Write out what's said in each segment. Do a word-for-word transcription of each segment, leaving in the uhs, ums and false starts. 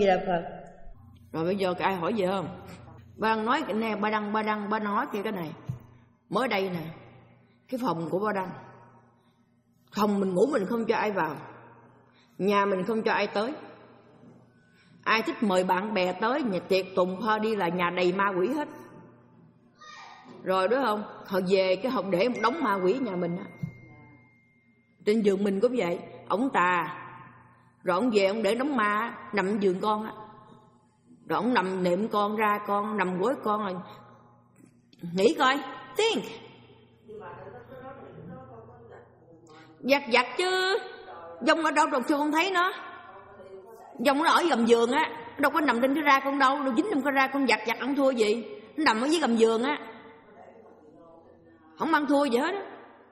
Đà Phật. Rồi bây giờ ai hỏi gì không? Ba Đăng nói cái này, ba Đăng, ba Đăng, ba nói kia cái này. Mới đây nè, cái phòng của ba Đăng, phòng mình ngủ mình không cho ai vào, nhà mình không cho ai tới. Ai thích mời bạn bè tới, nhà tiệc tùng party là nhà đầy ma quỷ hết. Rồi đúng không? Họ về cái họ để một đống ma quỷ nhà mình á. Trên giường mình cũng vậy, ổng tà. Rồi ổng về ổng để đống ma nằm giường con á. Rồi ổng nằm niệm con ra con, nằm gối con rồi. Nghĩ coi, think. Giặt giặt chứ. Dông ở đâu rồi chưa không thấy nó. Dông nó ở gầm giường á, đâu có nằm trên cái ra con đâu, đâu dính trong cái ra con giặt giặt không thua gì. Nó nằm ở dưới gầm giường á, không mang thua gì hết á.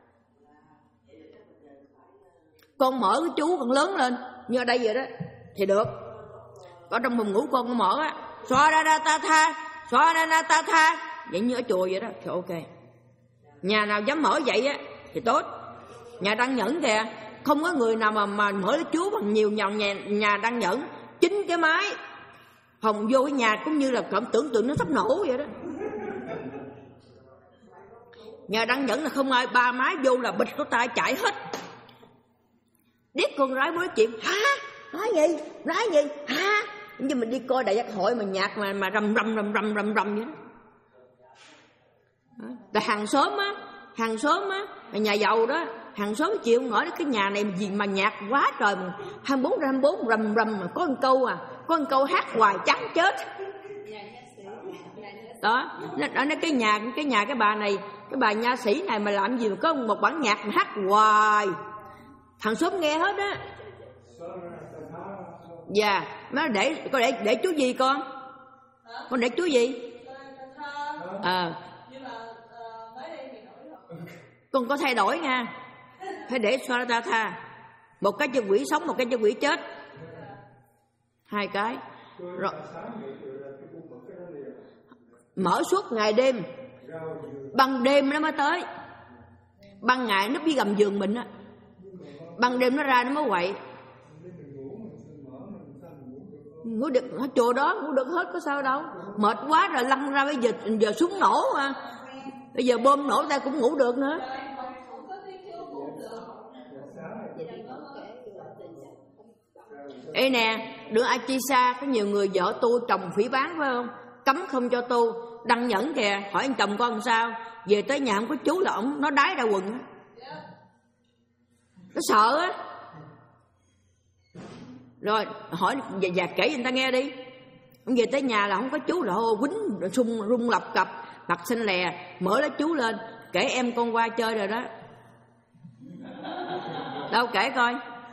Con mở cái chú con lớn lên như ở đây vậy đó thì được. Ở trong phòng ngủ con con mở á, xoa ra ra ta tha, xoa ra ra ta tha, vậy như ở chùa vậy đó thì ok. Nhà nào dám mở vậy á thì tốt. Nhà Đăng Nhẫn kìa, không có người nào mà mà mở cái chú bằng nhiều nhà nhà, nhà Đăng Nhẫn chín cái máy. Hồng vô cái nhà cũng như là cảm tưởng tượng nó sắp nổ vậy đó. Nhà Đăng Nhẫn là không ai, ba máy vô là bịch của tay chạy hết. Điếc con gái mới chuyện hả? Nói gì? Nói gì? Hả? Như mình đi coi đại giác hội mà nhạc mà mà rầm rầm rầm rầm rầm rầm vậy đó. Tại hàng xóm á, hàng xóm á, nhà giàu đó, hàng xóm chịu không nổi cái nhà này gì mà nhạc quá trời mà hai mươi bốn trên hai mươi bốn rầm rầm mà có một câu à, có một câu hát hoài chán chết. Đó, nó nói cái nhà cái nhà cái bà này, cái bà nha sĩ này mà làm gì mà có một bản nhạc mà hát hoài. Thằng xóm nghe hết á. Dạ, nó để có để để chú gì con? Con để chú gì? Ờ. À. Con có thay đổi nha. Phải để xoa ta tha. Một cái cho quỷ sống, một cái cho quỷ chết. Hai cái. Rồi. Mở suốt ngày đêm. Ban đêm nó mới tới. Ban ngày nó đi gầm giường mình á. Ban đêm nó ra nó mới quậy. Ngủ được ở chỗ đó ngủ được hết có sao đâu. Mệt quá rồi lăn ra bây giờ giờ súng nổ mà. Bây giờ bom nổ ta cũng ngủ được nữa. Ê nè, đứa Achisa có nhiều người vợ tu chồng phỉ báng phải không? Cấm không cho tu. Đăng Nhẫn kìa, hỏi anh chồng con làm sao? Về tới nhà không có chú là ổng nó đái ra quần á. Nó sợ á. Rồi hỏi và, và kể người ta nghe đi. Ông về tới nhà là không có chú là hô quýnh sung rung lập cập, mặt xanh lè, mở lá chú lên, kể em con qua chơi rồi đó. Đâu kể coi.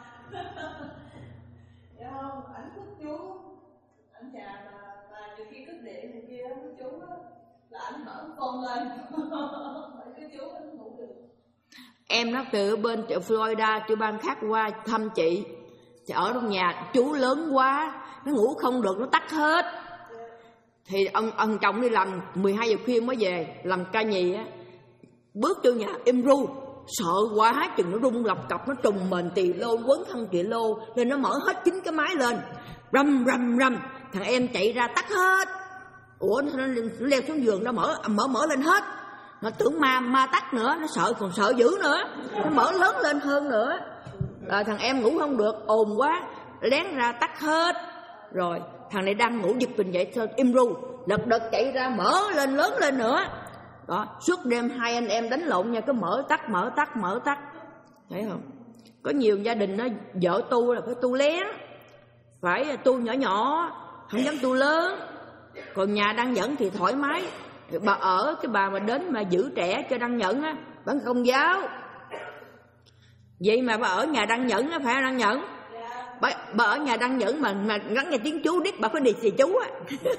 Dạ không, ảnh thích chú, ảnh chà mà mà nhiều khi cất điện thì kia với chú á, là ảnh mở con lên, cái chú ảnh ngủ được. Em nó từ bên Florida, từ bang khác qua thăm chị. Thì ở trong nhà chú lớn quá, nó ngủ không được, nó tắt hết. Thì ông ông chồng đi làm mười hai giờ khuya mới về, làm ca nhì á. Bước vô nhà im ru, sợ quá chừng nó rung lập cập, nó trùng mền tỳ lô, quấn thân tỳ lô, nên nó mở hết chín cái máy lên, rầm rầm rầm. Thằng em chạy ra tắt hết. Ủa nó leo xuống giường nó mở mở mở lên hết. Nó tưởng ma ma tắt nữa, nó sợ còn sợ dữ nữa, nó mở lớn lên hơn nữa. Rồi thằng em ngủ không được, ồn quá, lén ra tắt hết. Rồi thằng này đang ngủ giật mình dậy thôi im ru, lật đật chạy ra mở lên lớn lên nữa. Đó, suốt đêm hai anh em đánh lộn nha, cứ mở tắt mở tắt mở tắt. Thấy không? Có nhiều gia đình nó vợ tu là phải tu lén, phải tu nhỏ nhỏ, không dám tu lớn. Còn nhà Đăng Nhẫn thì thoải mái. Thì bà ở cái bà mà đến mà giữ trẻ cho Đăng Nhẫn á, bà Công giáo. Vậy mà bà ở nhà Đăng Nhẫn á, phải Đăng Nhẫn? Bà, bà ở nhà Đăng Nhẫn mà mà gắn nghe tiếng chú điếc, bà phải đi xì chú á.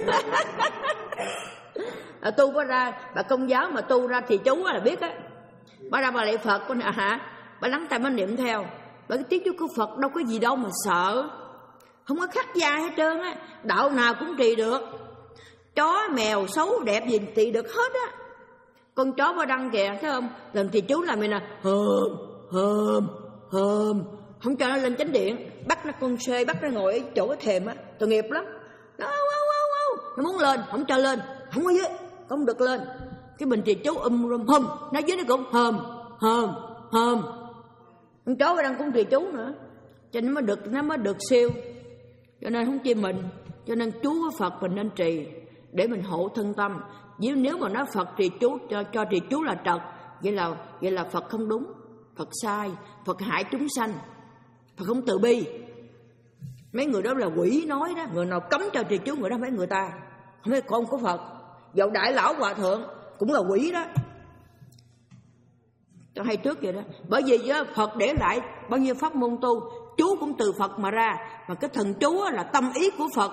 À, tu có ra, bà Công giáo mà tu ra thì chú á là biết á. Bà ra bà lạy Phật con hả? Bà lắng tay bà niệm theo. Bà cái tiếng chú của Phật đâu có gì đâu mà sợ. Không có khắc gia hết trơn á. Đạo nào cũng trì được. Chó, mèo, xấu, đẹp gì trị được hết á. Con chó bà Đăng kìa, thấy không? Lần thì chú làm vậy nè, hờm, hờm, hờm. Không cho nó lên chánh điện. Bắt nó con xê, bắt nó ngồi ở chỗ cái thềm á. Tội nghiệp lắm. nó muốn lên không cho lên, không có dưới, không được lên. Cái mình trì chú um rum hum, nó dưới nó cũng hum hum hum. Con chó đang cũng trì chú nữa, cho nên nó mới được nó mới được siêu. Cho nên không chi mình, cho nên chú với Phật mình nên trì để mình hộ thân tâm. Nếu mà nói Phật trì chú cho, cho trì chú là trật, vậy là vậy là Phật không đúng, Phật sai, Phật hại chúng sanh, Phật không từ bi. Mấy người đó là quỷ nói đó, người nào cấm cho trì chú người đó không phải người ta, không phải con của Phật. Dầu đại lão hòa thượng cũng là quỷ đó. Cho hay trước vậy đó. Bởi vì đó, Phật để lại bao nhiêu pháp môn tu, chú cũng từ Phật mà ra, mà cái thần chú là tâm ý của Phật.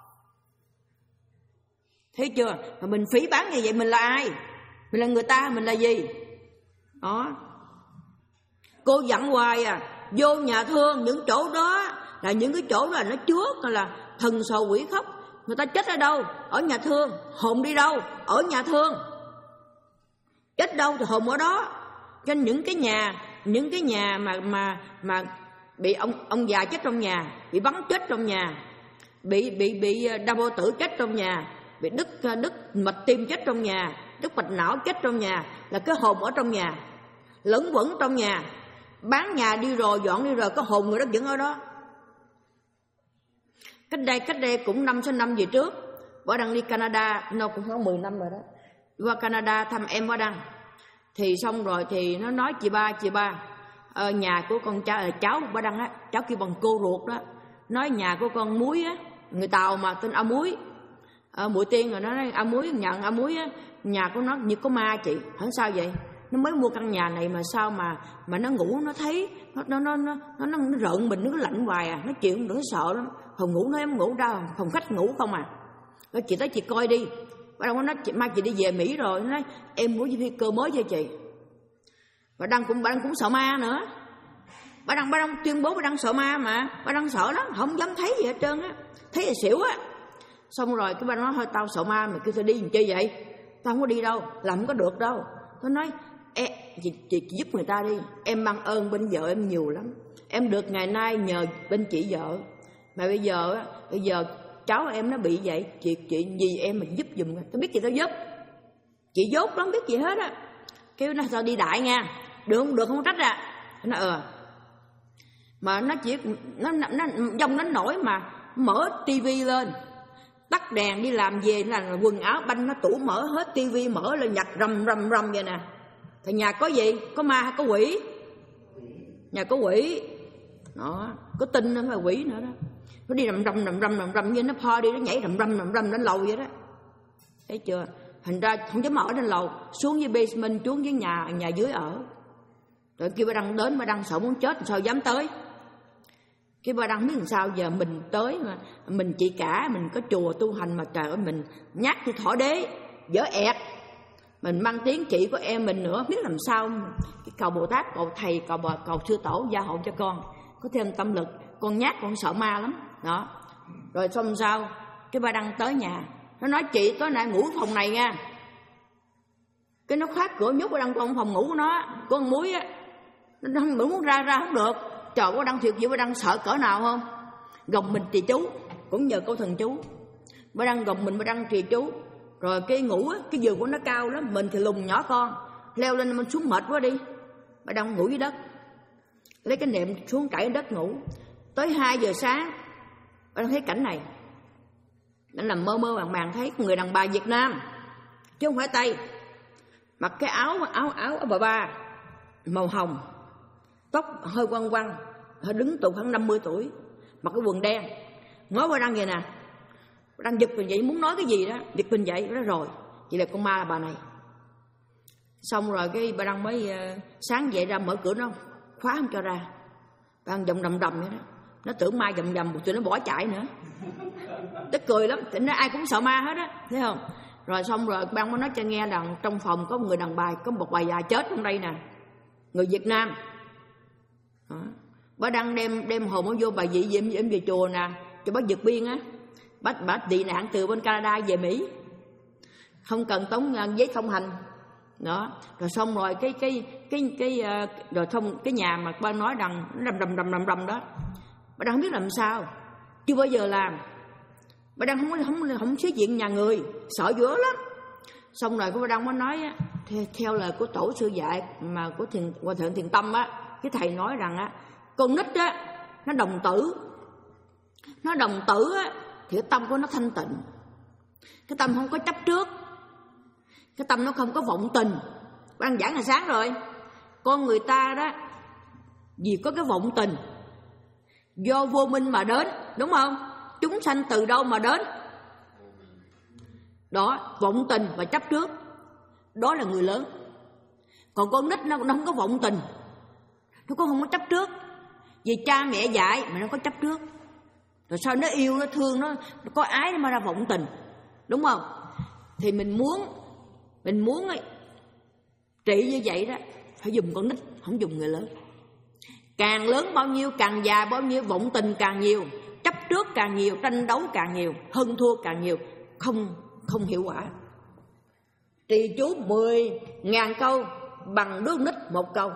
Thấy chưa? Mà mình phỉ báng như vậy mình là ai? Mình là người ta, mình là gì? Đó. Cô dặn hoài à, vô nhà thương những chỗ đó là những cái chỗ là nó chứa là thần sầu quỷ khóc. Người ta chết ở đâu? Ở nhà thương. Hồn đi đâu? Ở nhà thương. Chết đâu thì hồn ở đó. Cho nên những cái nhà, những cái nhà mà mà mà bị ông ông già chết trong nhà, bị bắn chết trong nhà, bị bị bị đau bao tử chết trong nhà, bị đứt đứt mạch tim chết trong nhà, đứt mạch não chết trong nhà, là cái hồn ở trong nhà, lẫn quẩn trong nhà. Bán nhà đi rồi, dọn đi rồi, có hồn người đó vẫn ở đó. Cách đây cách đây cũng năm sáu năm về trước, Võ Đăng đi Canada, nó cũng có mười năm rồi đó. Qua Canada thăm em Võ Đăng. Thì xong rồi thì nó nói chị ba, chị ba, ờ, nhà của con cháu, cháu Võ Đăng á, cháu kêu bằng cô ruột đó, nói nhà của con Muối á, người Tàu mà tên A Muối, ờ, Mũi Tiên rồi nó nói A Muối nhận A Muối á, nhà của nó như có ma chị. Hỏi sao vậy? Nó mới mua căn nhà này mà sao mà mà nó ngủ nó thấy nó nó nó nó nó, nó rợn mình, nó lạnh hoài à, nó chịu không đừng sợ lắm. Phòng ngủ nó em ngủ ra, phòng khách ngủ không à. Rồi chị tới chị coi đi. Bà Đăng nói chị mai chị đi về Mỹ rồi, nó nói em muốn phi cơ mới cho chị. Bà Đăng cũng bà Đăng cũng sợ ma nữa. Bà Đăng bà Đăng tuyên bố bà Đăng sợ ma mà, bà Đăng sợ lắm, không dám thấy gì hết trơn á, thấy là xỉu á. Xong rồi cái bà nói thôi tao sợ ma mày kêu tao đi làm chi vậy? Tao không có đi đâu, làm không có được đâu. Tôi nói e, chị, chị, chị giúp người ta đi, em mang ơn bên vợ em nhiều lắm, em được ngày nay nhờ bên chị vợ, mà bây giờ bây giờ cháu em nó bị vậy, chị chị gì em mình giúp giùm. Tôi biết chị tao giúp, chị dốt lắm biết gì hết á. Kêu nó sao đi đại nha, được không được không trách à. Nó ờ mà nó chỉ nó nó dông nó nổi mà mở tivi lên, tắt đèn đi làm về là quần áo banh nó tủ mở hết, tivi mở lên nhặt rầm rầm rầm vậy nè. Thì nhà có gì? Có ma hay có quỷ? Nhà có quỷ. Đó, có tin nó phải quỷ nữa đó. Nó đi rầm rầm rầm rầm rầm rầm như nó party, nó nhảy rầm rầm rầm rầm lên lầu vậy đó. Thấy chưa? Thành ra không dám ở trên lầu, xuống dưới basement, xuống dưới nhà nhà dưới ở. Rồi kêu bà Đăng đến, bà Đăng sợ muốn chết sao dám tới. Cái bà Đăng biết làm sao giờ mình tới mà mình chị cả, mình có chùa tu hành mà trời ơi mình nhát thì thỏ đế, dở ẹt. Mình mang tiếng chị của em mình nữa, biết làm sao. Cái cầu Bồ Tát, cầu thầy, cầu bà, cầu sư tổ gia hộ cho con có thêm tâm lực. Con nhát, con sợ ma lắm đó. Rồi xong sao cái bà Đăng tới nhà, nó nói chị tối nay ngủ phòng này nha. Cái nó khóa cửa nhốt bà Đăng trong phòng ngủ của nó, của con Muối á. Nó không muốn ra ra không được. Trời, bà Đăng thiệt vậy, bà Đăng sợ cỡ nào không? Gồng mình trì chú, cũng nhờ câu thần chú. Bà Đăng gồng mình, bà Đăng trì chú. Rồi cái ngủ á, cái giường của nó cao lắm, mình thì lùn nhỏ con, leo lên mình xuống mệt quá đi. Bà Đăng ngủ dưới đất, lấy cái nệm xuống trải đất ngủ. Tới hai giờ sáng, bà Đăng thấy cảnh này. Nó nằm mơ mơ màng màng thấy người đàn bà Việt Nam, chứ không phải Tây, mặc cái áo áo áo ở bà ba màu hồng, tóc hơi quăng quăng, hơi đứng tụ khoảng năm mươi tuổi, mặc cái quần đen, ngó bà Đăng vậy nè. Bà Đăng giật mình vậy, muốn nói cái gì đó, giật mình vậy, đó rồi, vậy là con ma là bà này. Xong rồi cái bà Đăng mới uh, sáng dậy ra mở cửa nó khóa không cho ra. Bà Đăng vòng đầm đầm vậy đó, nó tưởng ma vòng vòng, tụi nó bỏ chạy nữa. Tức cười lắm, nó ai cũng sợ ma hết á, thấy không? Rồi xong rồi bà Đăng mới nói cho nghe rằng trong phòng có một người đàn bà, có một bà già chết trong đây nè, người Việt Nam. Đó. Bà Đăng đem đem hồn nó vô bà dị diệm em về chùa nè, cho bà vượt biên á. Bà, bà tị nạn từ bên Canada về Mỹ, không cần tống giấy thông hành đó. Rồi xong rồi cái cái cái cái uh, rồi xong cái nhà mà bà nói rằng nó rầm rầm rầm rầm rầm đó, bà Đăng không biết làm sao, chưa bao giờ làm. Bà Đăng không không không sĩ diện nhà người, sợ dữ lắm. Xong rồi cô Bà Đăng mới nói á, theo, theo lời của tổ sư dạy mà của thiền Hòa thượng Thiền Tâm á, cái thầy nói rằng á, con nít á nó đồng tử, nó đồng tử á thì cái tâm của nó thanh tịnh, cái tâm không có chấp trước, cái tâm nó không có vọng tình. Bà Đăng giảng là sáng rồi. Con người ta đó vì có cái vọng tình, do vô minh mà đến, đúng không? Chúng sanh từ đâu mà đến? Đó, vọng tình và chấp trước. Đó là người lớn. Còn con nít nó, nó không có vọng tình, nó cũng không có chấp trước. Vì cha mẹ dạy mà nó có chấp trước. Rồi sao nó yêu, nó thương, nó, nó có ái nó mà ra vọng tình, đúng không? Thì mình muốn Mình muốn ấy, trị như vậy đó, phải dùng con nít, không dùng người lớn. Càng lớn bao nhiêu, càng già bao nhiêu, vọng tình càng nhiều, chấp trước càng nhiều, tranh đấu càng nhiều, hơn thua càng nhiều, không không hiệu quả. Trì chú mười ngàn câu bằng đứa nít một câu.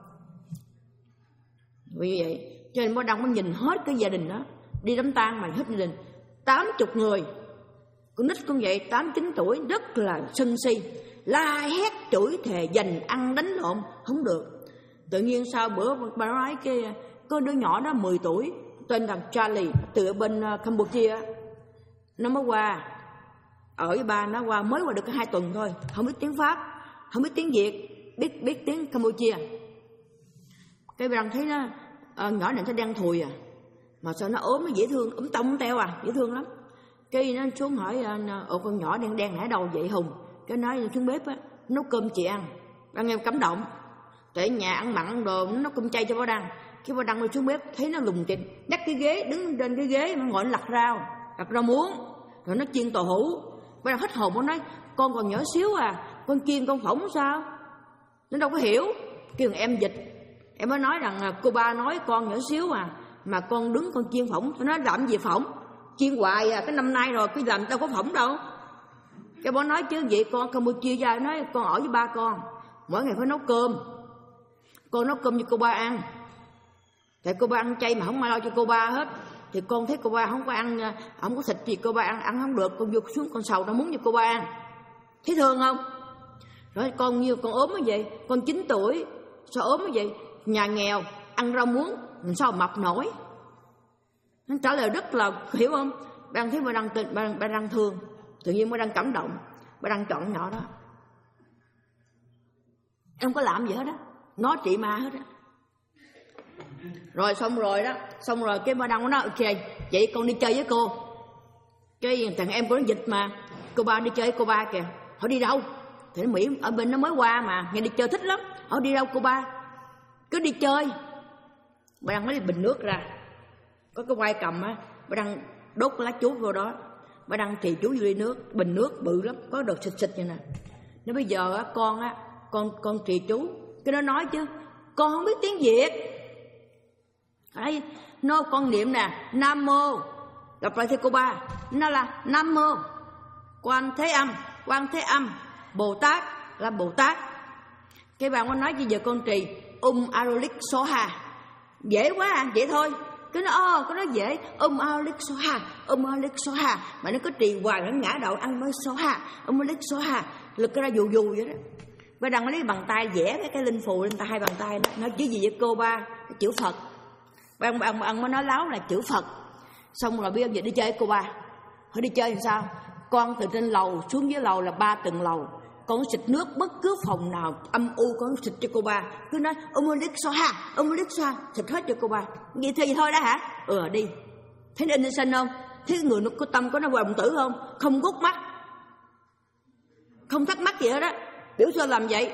Vì vậy cho nên Bố Đăng mới nhìn hết cái gia đình đó, đi đám tang mà hết gia đình tám chục người, con nít cũng vậy, tám chín tuổi, rất là sân si, la hét chửi thề, giành ăn đánh lộn không được. Tự nhiên sau bữa bà nói cái có đứa nhỏ đó mười tuổi tên là Charlie, từ ở bên Campuchia, nó mới qua ở với ba, nó qua mới qua được hai tuần thôi, không biết tiếng Pháp, không biết tiếng Việt, biết biết tiếng Campuchia. Cái bà thấy nó à, nhỏ này nó đen thùi à, mà sao nó ốm, nó dễ thương, ốm tông teo à, dễ thương lắm. Cái nó xuống hỏi ồ con nhỏ đen đen nãy đâu vậy Hùng? Cái nói xuống bếp á nấu cơm chị ăn. Đang em cảm động, tại nhà ăn mặn đồ, nó nấu cơm chay cho Bố Đăng. Cái Bố Đăng đi xuống bếp thấy nó lùng tìm, nhắc cái ghế, đứng trên cái ghế mà ngồi nó lặt rau, lặt rau muống, rồi nó chiên tàu hũ. Bố Đăng hết hồn, nó nói con còn nhỏ xíu à, con chiên con phỏng sao? Nó đâu có hiểu. Kêu em dịch, em mới nói rằng cô ba nói con nhỏ xíu à, mà con đứng con chiên phỏng. Nó nói làm gì phỏng, chiên hoài à, cái năm nay rồi cái làm đâu có phỏng đâu. Cái bố nói chứ vậy con Campuchia ra, nói con ở với ba con mỗi ngày phải nấu cơm, con nấu cơm cho cô ba ăn, tại cô ba ăn chay mà không ai lo cho cô ba hết. Thì con thấy cô ba không có ăn, không có thịt gì cô ba ăn, ăn không được, con vô xuống con sầu nó muốn cho cô ba ăn, thấy thương không? Rồi con nhiều con ốm như vậy, con chín tuổi sao ốm như vậy, nhà nghèo ăn rau muống mình sao mập nổi. Nó trả lời rất là hiểu không? Bạn thấy bà đang bà, bà đang thương, tự nhiên bà đang cảm động, bà đang chọn nhỏ đó. Em không có làm gì hết á, nó trị ma hết á. Rồi xong rồi đó, xong rồi cái bà đang có nói ok, chị con đi chơi với cô. Cái thằng em của nó dịch mà, cô ba đi chơi với cô ba kìa. Họ đi đâu? Thì nó Mỹ ở bên nó mới qua mà, nghe đi chơi thích lắm. Họ đi đâu cô ba? Cứ đi chơi. Bà đang lấy bình nước ra, có cái quai cầm á, bà đang đốt lá chuối vô đó, bà đang trì chú vô ly nước, bình nước bự lắm, có đồ xịt xịt như nè. Nó bây giờ á con á, con con trì chú, cái nó nói chứ con không biết tiếng Việt. Đấy, nó con niệm nè, Nam Mô, đọc lại theo cô ba, nó là Nam Mô Quan Thế Âm, Quan Thế Âm Bồ Tát là Bồ Tát. Cái bạn có nói bây giờ con trì Um Arolik Soha, dễ quá à, vậy thôi. Cái nó ô, cái nó dễ, Um Arolik Soha, Um Arolik Soha, mà nó cứ trì hoài nó ngã đầu ăn mới Soha, Um Arolik Soha, lực cái ra dù dù vậy đó. Bà đang lấy bàn tay vẽ cái cái linh phù lên tay, hai bàn tay đó, nói chữ gì vậy cô ba? Chữ Phật. Bạn bạn bạn mới nói láo là chữ Phật. Xong rồi bây giờ đi chơi với cô ba. Hỏi đi chơi làm sao? Con từ trên lầu xuống dưới lầu là ba tầng lầu, con xịt nước bất cứ phòng nào âm u con xịt cho cô ba. Cứ nói ông ơi so ha, ông ơi so, xịt hết cho cô ba. Vậy thì thôi đó hả? Ừ đi. Thấy innocent không? Thấy người nó có tâm, có nó vòng tử không? Không gút mắt, không thắc mắc gì hết đó. Biểu sao làm vậy?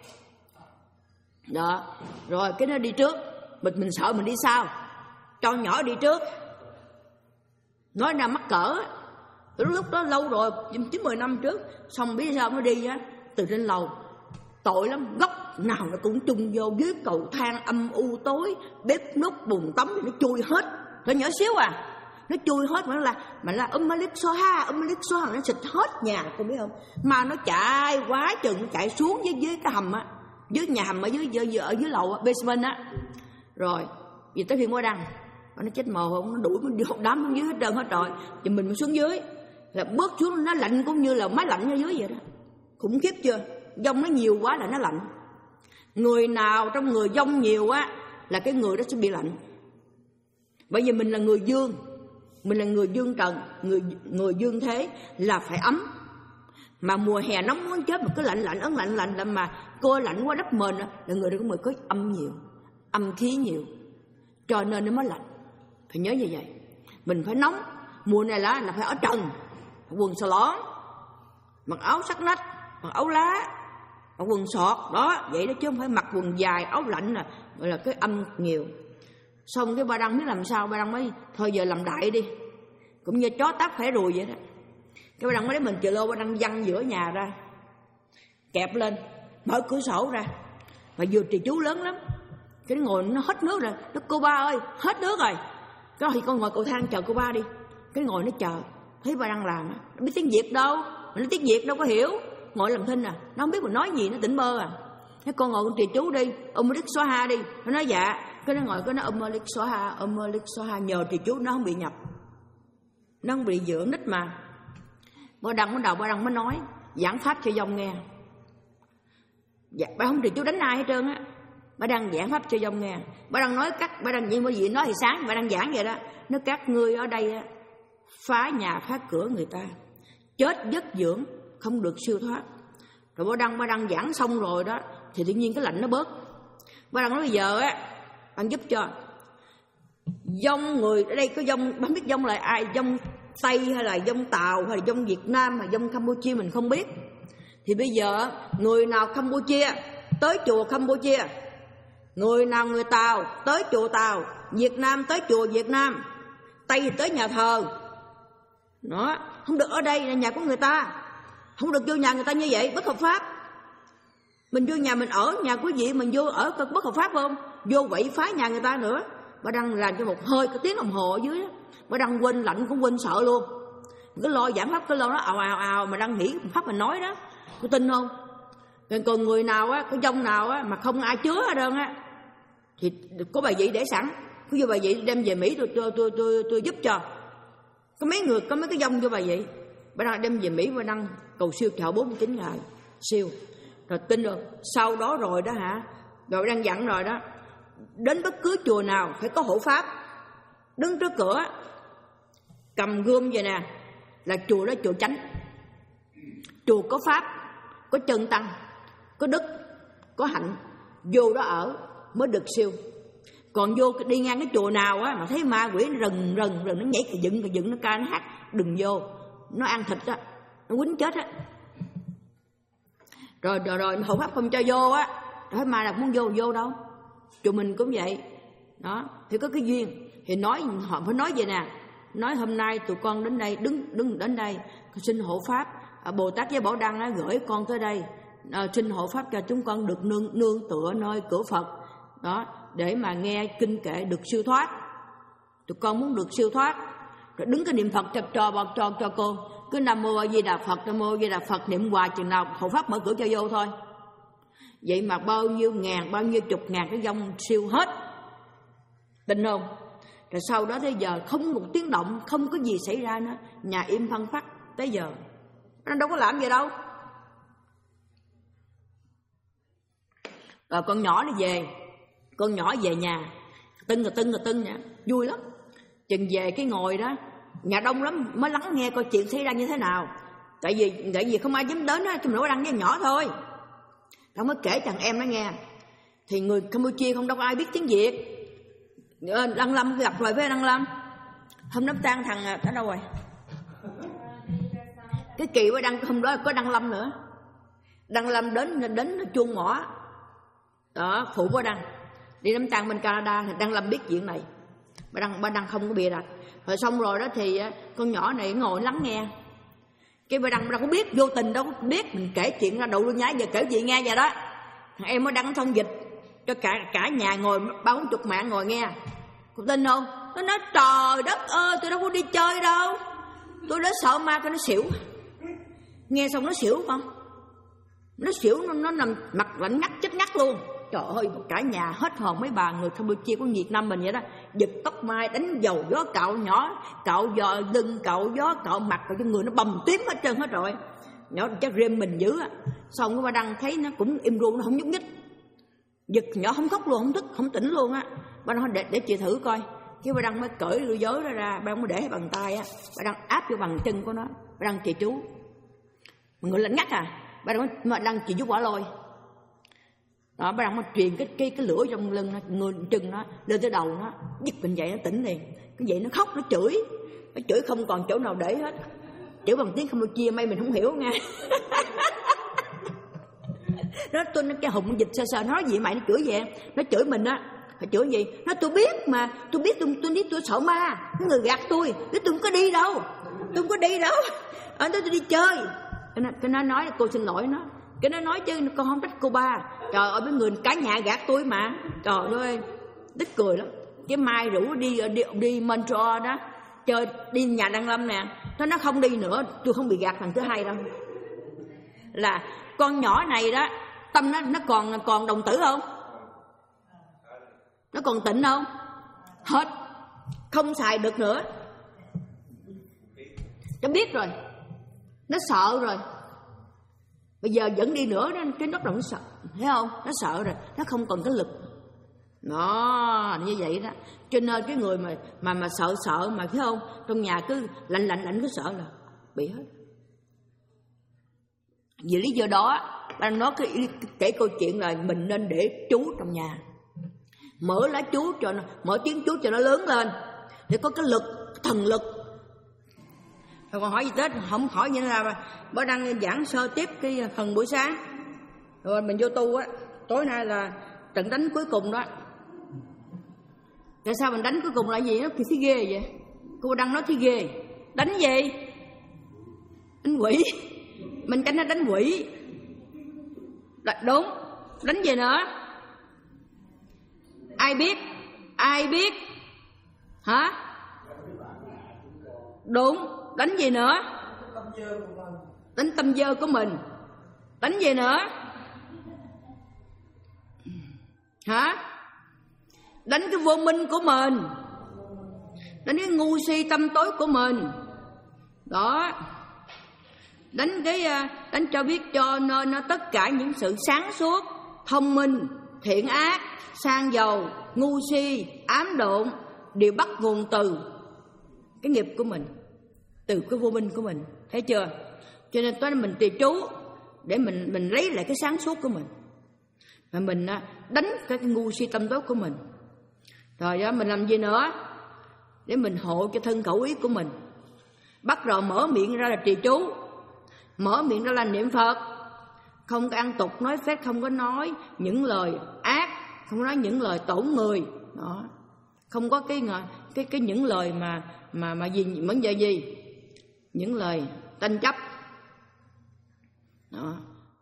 Đó. Rồi cái nó đi trước, mình mình sợ mình đi sau, cho nhỏ đi trước. Nói ra mắc cỡ. Từ lúc đó lâu rồi, chín mười năm trước. Xong biết sao nó đi á, từ trên lầu tội lắm, góc nào nó cũng chung vô, dưới cầu thang âm u tối, bếp nút bùn tắm nó chui hết. Nó nhỏ xíu à, nó chui hết. Mà nó là mà là um malik soha, um malik soha, nó xịt hết nhà, con biết không? Mà nó chạy quá chừng, nó chạy xuống dưới dưới cái hầm á, dưới nhà hầm ở dưới, dưới, ở dưới lầu á, basement á. Rồi vì tới phiên Bố Đăng, Bà nó chết mồ không, nó đuổi mình vô đám xuống dưới hết trơn hết rồi. Thì mình mới xuống dưới, là bước xuống nó lạnh cũng như là máy lạnh ở dưới vậy đó. Khủng khiếp chưa? Dông nó nhiều quá là nó lạnh. Người nào trong người dông nhiều á là cái người đó sẽ bị lạnh. Bởi vì mình là người dương, mình là người dương trần, người người dương thế là phải ấm. Mà mùa hè nóng muốn chết mà cứ lạnh lạnh ấn lạnh lạnh là mà cô lạnh quá đắp mền đó, là người đó của mình có âm nhiều, âm khí nhiều, cho nên nó mới lạnh. Phải nhớ như vậy. Mình phải nóng. Mùa này là là phải ở trần, quần xà lón, mặc áo sắc nách, mặc áo lá, mặc quần sọt đó, vậy đó chứ không phải mặc quần dài áo lạnh là gọi là cái âm nhiều. Xong cái ba Đăng biết làm sao, ba Đăng mới thôi giờ làm đại đi, cũng như chó táp phải rùi vậy đó. Cái ba Đăng mới lấy mình chừa lô, ba Đăng văng giữa nhà ra, kẹp lên, mở cửa sổ ra, mà vừa trì chú lớn lắm. Cái ngồi nó hết nước rồi, nó cô ba ơi hết nước rồi. Cái thì con ngồi cầu thang chờ cô ba đi. Cái ngồi nó chờ, thấy ba Đăng làm, nó biết tiếng Việt đâu, mà nó tiếng Việt đâu có hiểu, ngồi làm thinh à, nó không biết mình nói gì, nó tỉnh bơ à. Cái con ngồi con trì chú đi, ôm Malik xóa ha đi, nó nói dạ. Cái nó ngồi cái nó ôm Malik xóa ha, ôm Malik xóa ha, nhờ trì chú nó không bị nhập, nó không bị dưỡng nít mà. Ba Đăng bắt đầu ba Đăng mới nói giảng pháp cho dông nghe. Dạ, ba không trì chú đánh ai hết trơn á. Ba Đăng giảng pháp cho dông nghe. Ba Đăng nói các ba Đăng gì mà gì nói thì sáng ba Đăng giảng vậy đó. Nói các ngươi ở đây á, phá nhà phá cửa người ta, chết giấc dưỡng không được siêu thoát. Rồi ba Đăng ba Đăng giảng xong rồi đó thì tự nhiên cái lạnh nó bớt. Ba Đăng nói bây giờ á, bạn giúp cho dông người ở đây có dông, không biết dông là ai, dông Tây hay là dông Tàu hay là dông Việt Nam hay dông Campuchia mình không biết. Thì bây giờ người nào Campuchia tới chùa Campuchia, người nào người Tàu tới chùa Tàu, Việt Nam tới chùa Việt Nam, Tây thì tới nhà thờ. Đó, không được ở đây là nhà của người ta, không được vô nhà người ta như vậy, bất hợp pháp. Mình vô nhà mình ở, nhà quý vị mình vô ở bất hợp pháp không? Vô vậy phá nhà người ta nữa. Bà Đăng làm cho một hơi có tiếng đồng hồ ở dưới đó. Bà Đăng quên lạnh cũng quên sợ luôn. Cứ lo giảng pháp, cứ lo nó ào ào ào mà Đăng nghĩ pháp mình nói đó. Có tin không? Còn người nào á, có dông nào á mà không ai chứa ở đơn á thì có bài vị để sẵn, cứ vô bài vị đem về Mỹ tôi tôi tôi tôi, tôi giúp cho. Có mấy người có mấy cái dông vô bài vị, bà Đăng đem về Mỹ và Đăng cầu siêu chợ bốn mươi chín ngày siêu. Rồi tin rồi, sau đó rồi đó hả? Rồi Đăng dặn rồi đó, đến bất cứ chùa nào phải có hộ pháp đứng trước cửa cầm gươm vậy nè, là chùa đó chùa chánh, chùa có pháp, có chân tăng, có đức, có hạnh, vô đó ở mới được siêu. Còn vô đi ngang cái chùa nào á mà thấy ma quỷ nó rần rần rần, nó nhảy cà dựng cà dựng, nó ca nó hát, đừng vô, nó ăn thịt á, nó quýnh chết á. Rồi rồi rồi hộ pháp không cho vô á, rồi ma là muốn vô vô đâu. Chùa mình cũng vậy đó, thì có cái duyên thì nói, họ phải nói vậy nè, nói hôm nay tụi con đến đây, đứng đứng đến đây xin hộ pháp, Bồ Tát với Bảo Đăng á, gửi con tới đây à, xin hộ pháp cho chúng con được nương nương tựa nơi cửa Phật đó, để mà nghe kinh kệ được siêu thoát. Tụi con muốn được siêu thoát, rồi đứng cái niệm Phật cho cho cho cho, cho cô cứ Nam Mô A Di Đà Phật, Nam Mô A Di Đà Phật niệm hoài chừng nào hộ pháp mở cửa cho vô thôi. Vậy mà bao nhiêu ngàn, bao nhiêu chục ngàn cái dông siêu hết, tin không? Rồi sau đó tới giờ không một tiếng động, không có gì xảy ra nữa, nhà im phăng phắc tới giờ. Nó đâu có làm gì đâu. Rồi con nhỏ nó về, con nhỏ về nhà, tưng rồi tưng rồi tưng nha, vui lắm. Chừng về cái ngồi đó, nhà đông lắm, mới lắng nghe coi chuyện xảy ra như thế nào. Tại vì tại vì không ai dám đến á, chúng nó đăng với nhỏ thôi. Nó mới kể thằng em nó nghe. Thì người Campuchia không đâu có ai biết tiếng Việt. Đăng Lâm gặp rồi với Đăng Lâm. Hôm đám tang thằng ở đâu rồi? Cái kỳ với Đăng hôm đó có Đăng Lâm nữa. Đăng Lâm đến đến chuông mỏ. Đó, phụ của Đăng. Đi đám tang bên Canada thì Đăng Lâm biết chuyện này. Ba Đăng ba Đăng không có bịa đặt. Rồi xong rồi đó thì con nhỏ này ngồi lắng nghe. Cái ba Đăng đâu có biết, vô tình đâu có biết, mình kể chuyện ra đầu luôn nhái, giờ kể chuyện nghe vậy đó. Thằng em mới đăng thông dịch cho cả cả nhà ngồi ba bốn chục mạng ngồi nghe. Cô tin không? Nó nói trời đất ơi, tôi đâu có đi chơi đâu, tôi đã sợ ma, cái nó xỉu. Nghe xong nó xỉu không? Nó xỉu, nó, nó nằm mặt lạnh ngắt chết ngắt luôn. Trời ơi, cả nhà hết hồn, mấy bà người Campuchia của Việt Nam mình vậy đó, giật tóc mai, đánh dầu gió, cạo nhỏ, cạo giò lưng, cạo gió, cạo mặt, cạo cho người nó bầm tím hết trơn hết rồi. Nhỏ chắc rêm mình dữ á. Xong cái bà Đăng thấy nó cũng im ru, nó không nhúc nhích. Giật nhỏ không khóc luôn, không thức, không tỉnh luôn á. Bà nói để, để chị thử coi. Cái bà Đăng mới cởi đôi giới ra ra, bà Đăng mới để bằng tay á, bà Đăng áp vô bằng chân của nó. Bà Đăng: chị chú. Mọi người lạnh ngắt à. Bà Đăng, bà Đăng chị chú quả lôi. Đó, bà Đăng mới truyền cái cái cái lửa trong lưng nó, người chân nó lên tới đầu nó, giật mình dậy nó tỉnh liền. Cái vậy nó khóc, nó chửi, nó chửi không còn chỗ nào để hết, chửi bằng tiếng Campuchia may mình không hiểu nha. Nó tôi nó cái hùng dịch sơ sơ, nó nói gì mày, nó chửi vậy, nó chửi mình á. Nó chửi gì? Nó tôi biết mà, tôi biết tôi tôi biết tôi sợ ma, cái người gạt tôi, tôi không có đi đâu, tôi không có đi đâu, ở đó tôi đi chơi. Cái nó, cái nó nói cô xin lỗi nó. Cái nó nói chứ con không trách cô ba. Trời ơi, mấy người cả nhà gạt tôi mà. Trời ơi, tức cười lắm. Cái Mai rủ đi đi, đi Montreal đó, chơi đi nhà Đăng Lâm nè. Nó nó không đi nữa, tôi không bị gạt lần thứ hai đâu. Là con nhỏ này đó, tâm nó nó còn còn đồng tử không? Nó còn tịnh không? Hết, không xài được nữa. Nó biết rồi, nó sợ rồi. Bây giờ vẫn đi nữa, cái nó nó sợ, thấy không? Nó sợ rồi, nó không còn cái lực. Đó, như vậy đó. Cho nên cái người mà mà mà sợ sợ mà thấy không? Trong nhà cứ lạnh lạnh lạnh cứ sợ là bị hết. Vì lý do đó, ta nói cái kể câu chuyện là mình nên để chú trong nhà. Mở lá chú cho nó, mở tiếng chú cho nó lớn lên để có cái lực, thần lực. Rồi còn hỏi gì Tết, không hỏi như thế nào mà bữa Đăng giảng sơ tiếp cái phần buổi sáng. Rồi mình vô tu á, tối nay là trận đánh cuối cùng đó. Tại sao mình đánh cuối cùng là gì? Nó thì thấy ghê vậy. Cô Đăng nói thấy ghê. Đánh gì? Đánh quỷ. Mình đánh nó đánh quỷ. Đúng. Đánh gì nữa? Ai biết? Ai biết? Hả? Đúng. Đánh gì nữa? Đánh tâm dơ của mình. Đánh gì nữa? Hả? Đánh cái vô minh của mình, đánh cái ngu si tâm tối của mình. Đó. Đánh cái đánh cho biết cho nên nó tất cả những sự sáng suốt, thông minh, thiện ác, sang giàu, ngu si, ám độn đều bắt nguồn từ cái nghiệp của mình, từ cái vô minh của mình. Thấy chưa? Cho nên tối nay mình trì chú để mình mình lấy lại cái sáng suốt của mình, và mình đánh cái ngu si tâm tối của mình. Rồi đó, mình làm gì nữa? Để mình hộ cho thân khẩu ý của mình. Bắt đầu mở miệng ra là trì chú, mở miệng ra là niệm Phật. Không có ăn tục nói phép, không có nói những lời ác, không có nói những lời tổn người. Đó. Không có cái cái cái những lời mà mà mà gì vấn đề gì, những lời tranh chấp. Đó.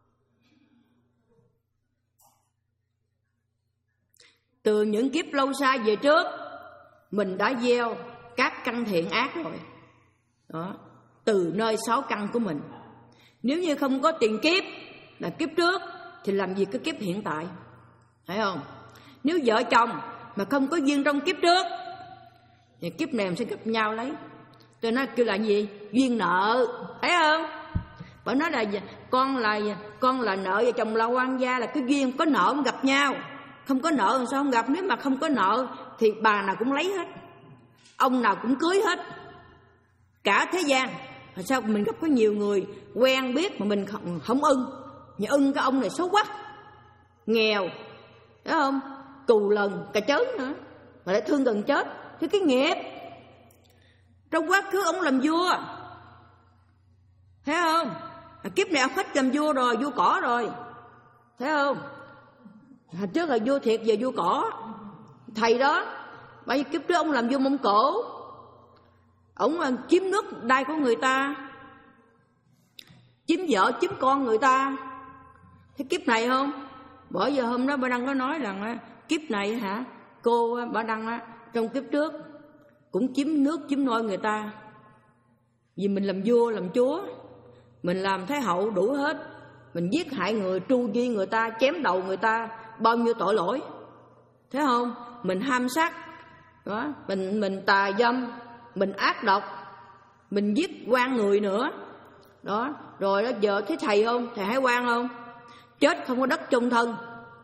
Từ những kiếp lâu xa về trước, mình đã gieo các căn thiện ác rồi. Đó. Từ nơi sáu căn của mình. Nếu như không có tiền kiếp là kiếp trước thì làm gì có kiếp hiện tại. Thấy không? Nếu vợ chồng mà không có duyên trong kiếp trước thì kiếp này mình sẽ gặp nhau lấy. Tôi nói kêu là gì? Duyên nợ. Thấy không? Bởi nói là con là con là nợ và chồng là quan gia, là cái duyên có nợ mới gặp nhau. Không có nợ làm sao không gặp? Nếu mà không có nợ thì bà nào cũng lấy hết, ông nào cũng cưới hết, cả thế gian. Mà sao mình gặp có nhiều người quen biết mà mình không, không ưng, nhưng ưng cái ông này xấu quá, nghèo, thấy không? Cù lần, cà chớn nữa, mà lại thương gần chết. Thì cái nghiệp trong quá khứ ông làm vua, thấy không? À, kiếp này ông hết làm vua rồi, vua cỏ rồi, thấy không? Hồi trước là vua thiệt, giờ vua cỏ. Thầy đó, bao nhiêu kiếp trước ông làm vua Mông Cổ, ông chiếm nước đai của người ta, chiếm vợ, chiếm con người ta. Thế kiếp này không? Bởi giờ hôm đó bà Đăng có nói rằng kiếp này hả, cô bà Đăng á, trong kiếp trước cũng chiếm nước, chiếm nôi người ta. Vì mình làm vua, làm chúa, mình làm thái hậu đủ hết. Mình giết hại người, tru di người ta, chém đầu người ta, bao nhiêu tội lỗi. Thấy không? Mình ham sắc, đó, mình mình tà dâm, mình ác độc, mình giết quan người nữa. Đó, rồi đó giờ thấy thầy không? Thầy hải quan không? Chết không có đất chôn thân.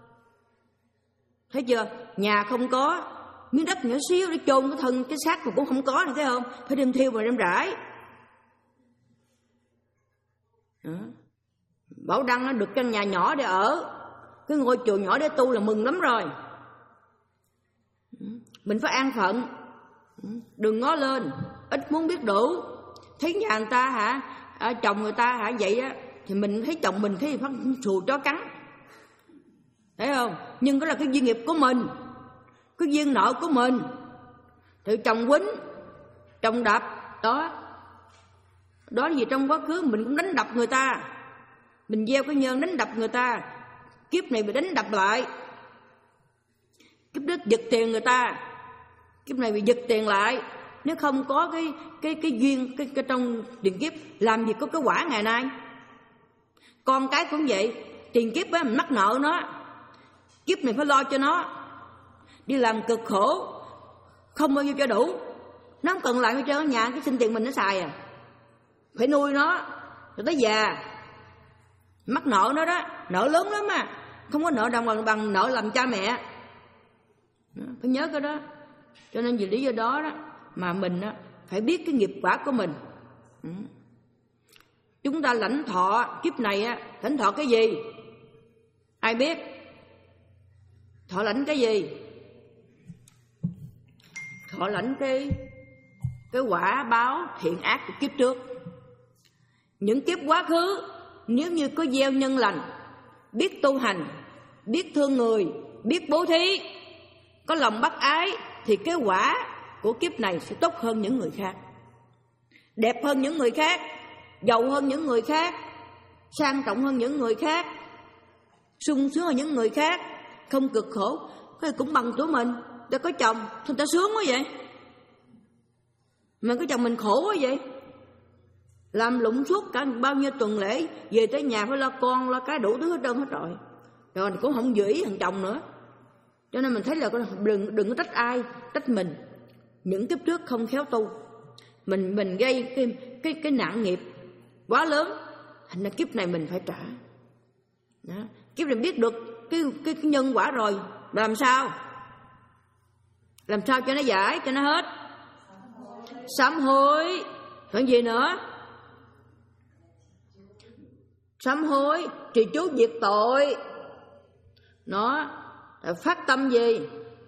Thấy chưa? Nhà không có, miếng đất nhỏ xíu để chôn cái thân, cái xác mà cũng không có, thấy không? Phải đem thiêu và đem rải. Đó. Bảo Đăng nó được căn nhà nhỏ để ở, cái ngôi chùa nhỏ để tu là mừng lắm rồi. Mình phải an phận, đừng ngó lên, ít muốn biết đủ. Thấy nhà người ta hả, à, chồng người ta hả vậy á, thì mình thấy chồng mình thấy phát xù chó cắn, thấy không? Nhưng đó là cái duyên nghiệp của mình, cái duyên nợ của mình. Thì chồng quýnh, chồng đập, đó đó là gì? Trong quá khứ mình cũng đánh đập người ta, mình gieo cái nhân đánh đập người ta, kiếp này bị đánh đập lại. Kiếp trước giật tiền người ta, kiếp này bị giật tiền lại. Nếu không có cái cái cái duyên cái, cái trong tiền kiếp, làm gì có cái quả ngày nay. Con cái cũng vậy, tiền kiếp á mình mắc nợ nó, kiếp này phải lo cho nó, đi làm cực khổ, không bao nhiêu cho đủ, nó không cần lại hết trơn ở nhà, cái xin tiền mình nó xài à, phải nuôi nó rồi tới già. Mắc nợ nó đó, nợ lớn lắm mà, không có nợ đồng bằng bằng nợ làm cha mẹ. Phải nhớ cái đó. Cho nên vì lý do đó đó mà mình đó, phải biết cái nghiệp quả của mình. Chúng ta lãnh thọ kiếp này á, lãnh thọ cái gì? Ai biết? Thọ lãnh cái gì? Thọ lãnh cái cái quả báo thiện ác của kiếp trước. Những kiếp quá khứ nếu như có gieo nhân lành, biết tu hành, biết thương người, biết bố thí, có lòng bác ái, thì cái quả của kiếp này sẽ tốt hơn những người khác, đẹp hơn những người khác, giàu hơn những người khác, sang trọng hơn những người khác, sung sướng hơn những người khác, không cực khổ. Cái cũng bằng tuổi mình, đã có chồng, sao ta sướng quá vậy? Mà có chồng mình khổ quá vậy? Làm lụng suốt cả bao nhiêu tuần lễ, về tới nhà phải lo con, lo cái đủ thứ hết trơn hết rồi. Rồi cũng không giữ ý thằng chồng nữa. Cho nên mình thấy là đừng đừng có trách ai, trách mình. Những kiếp trước không khéo tu, mình mình gây cái cái cái nặng nghiệp quá lớn, thành ra kiếp này mình phải trả. Đó. Kiếp này biết được cái, cái cái nhân quả rồi, làm sao? Làm sao cho nó giải, cho nó hết? Sám hối. Còn gì nữa? Sám hối, trì chú diệt tội. Nó phát tâm gì?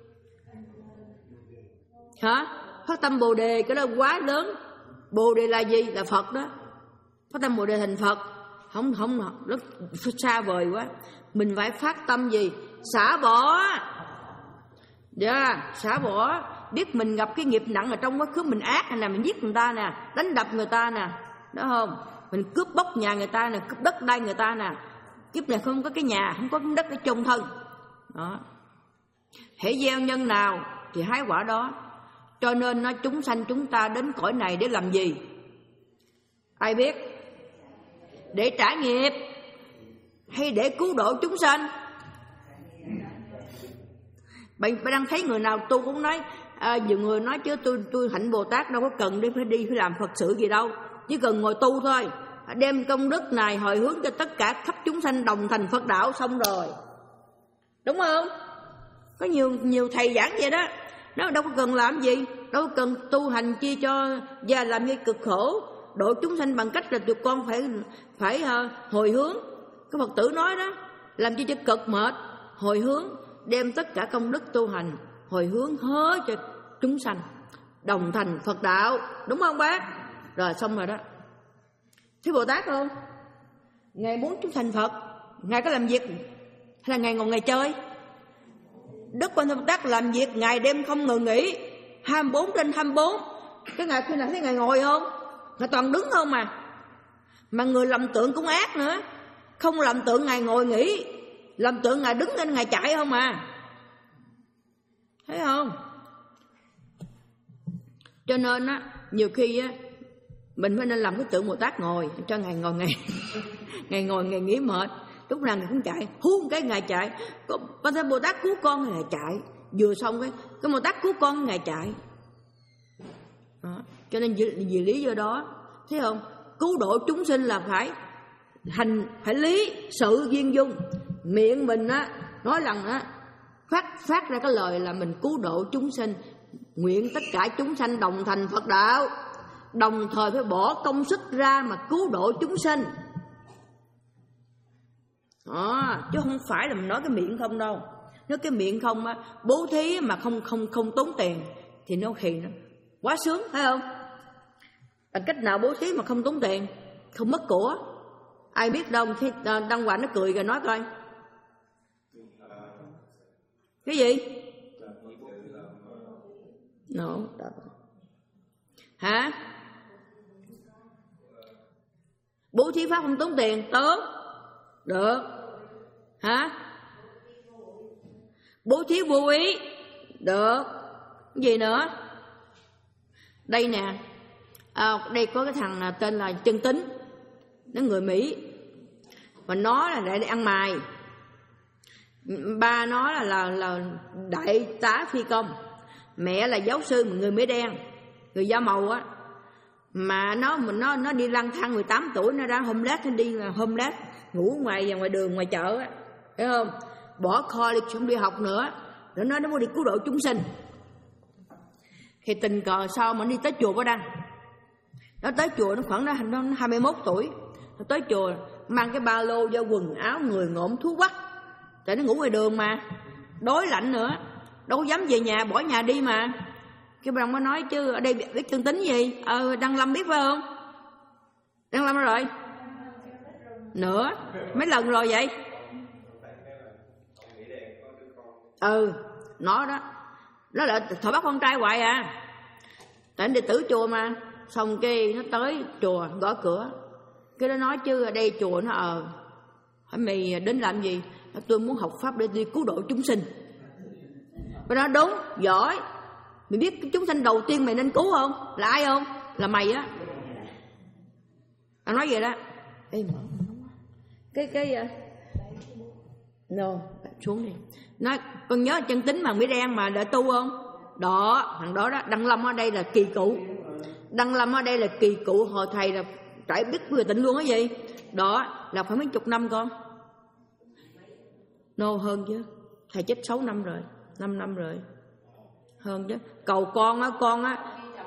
Hả? Phát tâm Bồ Đề, cái đó quá lớn. Bồ Đề là gì? Là Phật đó. Phát tâm Bồ Đề thành Phật, không không rất xa vời quá. Mình phải phát tâm gì? Xả bỏ. Dạ, yeah, xả bỏ. Biết mình gặp cái nghiệp nặng ở trong quá khứ mình ác nè, mình giết người ta nè, đánh đập người ta nè, đó không? Mình cướp bóc nhà người ta nè, cướp đất đai người ta nè. Kiếp này không có cái nhà, không có cái đất để chôn thân. Đó. Hễ gieo nhân nào thì hái quả đó. Cho nên nó chúng sanh chúng ta đến cõi này để làm gì? Ai biết? Để trả nghiệp hay để cứu độ chúng sanh? Bạn đang thấy người nào tu cũng nói, à, nhiều người nói chứ tôi tôi hạnh Bồ Tát đâu có cần đi phải đi phải làm Phật sự gì đâu, chỉ cần ngồi tu thôi, đem công đức này hồi hướng cho tất cả khắp chúng sanh đồng thành Phật đạo xong rồi, đúng không? Có nhiều nhiều thầy giảng vậy đó, nó đâu có cần làm gì, đâu có cần tu hành chi cho và làm gì cực khổ, độ chúng sanh bằng cách là tụi con phải phải uh, hồi hướng. Cái Phật tử nói đó, làm chi cho cực mệt, hồi hướng, đem tất cả công đức tu hành hồi hướng hết cho chúng sanh đồng thành Phật đạo, đúng không bác? Rồi xong rồi đó. Thế Bồ Tát không? Ngài muốn chúng thành Phật, Ngài có làm việc hay là Ngài ngồi Ngài chơi? Đức Quan Thế Bồ Tát làm việc ngày đêm không ngừng nghỉ, hai mươi bốn trên hai mươi bốn. Cái Ngài khi nào thấy Ngài ngồi không? Ngài toàn đứng không mà. Mà người làm tượng cũng ác nữa, không làm tượng Ngài ngồi nghỉ, làm tượng Ngài đứng lên Ngài chạy không mà. Thấy không? Cho nên á, nhiều khi á, mình phải nên làm cái tượng Bồ Tát ngồi, cho Ngài ngồi Ngài Ngài ngồi Ngài nghỉ mệt, lúc nào Ngài cũng chạy, hú cái Ngài chạy. Quan Thế Bồ Tát cứu con Ngài chạy, vừa xong cái cái Bồ Tát cứu con Ngài chạy. Đó. Cho nên vì, vì lý do đó, thấy không, cứu độ chúng sinh là phải hành, phải lý sự duyên dung. Miệng mình á nói rằng á phát phát ra cái lời là mình cứu độ chúng sinh, nguyện tất cả chúng sanh đồng thành Phật đạo, đồng thời phải bỏ công sức ra mà cứu độ chúng sinh. Đó, chứ không phải là mình nói cái miệng không đâu. Nói cái miệng không á, bố thí mà không không không tốn tiền thì nó thì nó quá sướng, phải không? Bằng cách nào bố thí mà không tốn tiền, không mất của? Ai biết đâu. Khi Đăng Hoàng nó cười rồi nói coi. Cái gì? No. Hả? Bố thí pháp không tốn tiền, tốt. Được. Hả? Bố thí vô ý, được. Cái gì nữa? Đây nè, à, đây có cái thằng tên là Chân Tính, nó người Mỹ, và nó là để ăn mày. Ba nó là, là là đại tá phi công, mẹ là giáo sư mà người Mỹ đen, người da màu á. Mà nó mình nó nó đi lang thang mười tám tuổi, nó ra homeless, nó đi là homeless, ngủ ngoài ngoài đường ngoài chợ á, thấy không? Bỏ college không đi học nữa, nó nói nó muốn đi cứu độ chúng sinh. Thì tình cờ sau mà đi tới chùa Ba Đăng. Nó tới chùa nó khoảng nó hai mươi mốt tuổi. Nó tới chùa mang cái ba lô do quần áo người ngộm thuốc bắc. Tại nó ngủ ngoài đường mà, đói lạnh nữa, đâu dám về nhà, bỏ nhà đi mà. Cái bà mới nói chứ ở đây biết Chân Tính gì? Ờ Đăng Lâm biết phải không? Đăng Lâm rồi. Nữa, mấy lần rồi vậy? Ừ, nó đó. Nó là thọ bắt con trai hoài à. Tại anh đệ tử chùa mà. Xong cái nó tới chùa gõ cửa. Cái nó nói chứ ở đây chùa nó ờ hỏi mày đến làm gì? Tôi muốn học pháp để đi cứu độ chúng sinh. Và nó đúng, giỏi. Mày biết cái chúng sinh đầu tiên mày nên cứu không? Là ai không? Là mày á. Anh nói vậy đó. Ê, mở cái cái uh... no, xuống đi. Nói con nhớ Chân Tính mà Mỹ đen mà đợi tu không? Đó, thằng đó đó. Đăng Lâm ở đây là kỳ cụ. Đăng Lâm ở đây là kỳ cụ hồi thầy là trải biết vừa tịnh luôn á gì. Đó là phải mấy chục năm con. No, hơn chứ. Thầy chết sáu năm rồi, năm năm rồi. Hơn chứ. Cầu con á, con á.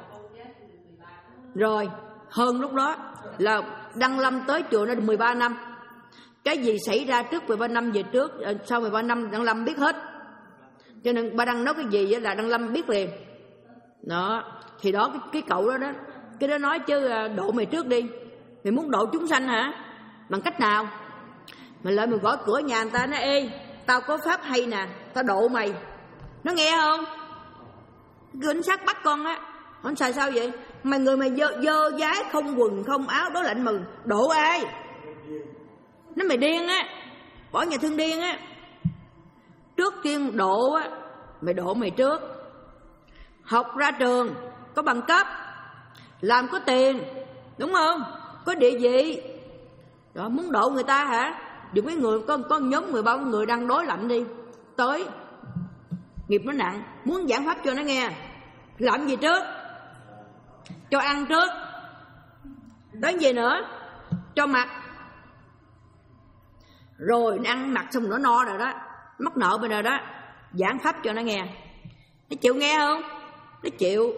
Rồi, hơn lúc đó là Đăng Lâm tới chùa nó được mười ba năm. Cái gì xảy ra trước mười ba năm về trước, sau mười ba năm Đăng Lâm biết hết. Cho nên ba Đăng nói cái gì là Đăng Lâm biết liền. Đó, thì đó cái, cái cậu đó đó, cái đó nói chứ độ mày trước đi. Mày muốn độ chúng sanh hả? Bằng cách nào? Mày lại mày gõ cửa nhà người ta nói ê, tao có pháp hay nè, tao độ mày. Nó nghe không? Cái cảnh sát bắt con á, nó xài sao vậy? Mày người mày dơ, dơ dái không quần không áo đó lạnh mừng, độ ai? Nó mày điên á, bỏ nhà thương điên á. Trước tiên độ á, mày độ mày trước. Học ra trường, có bằng cấp, làm có tiền, đúng không? Có địa vị. Đó, muốn độ người ta hả? Dùng mấy người, có, có nhóm người bao người đang đói lạnh đi. Tới, nghiệp nó nặng, muốn giảng pháp cho nó nghe. Làm gì trước? Cho ăn trước. Đến gì nữa? Cho mặc. Rồi nó ăn mặc xong nó no rồi đó, mắc nợ bây giờ đó, giảng pháp cho nó nghe. Nó chịu nghe không? Nó chịu.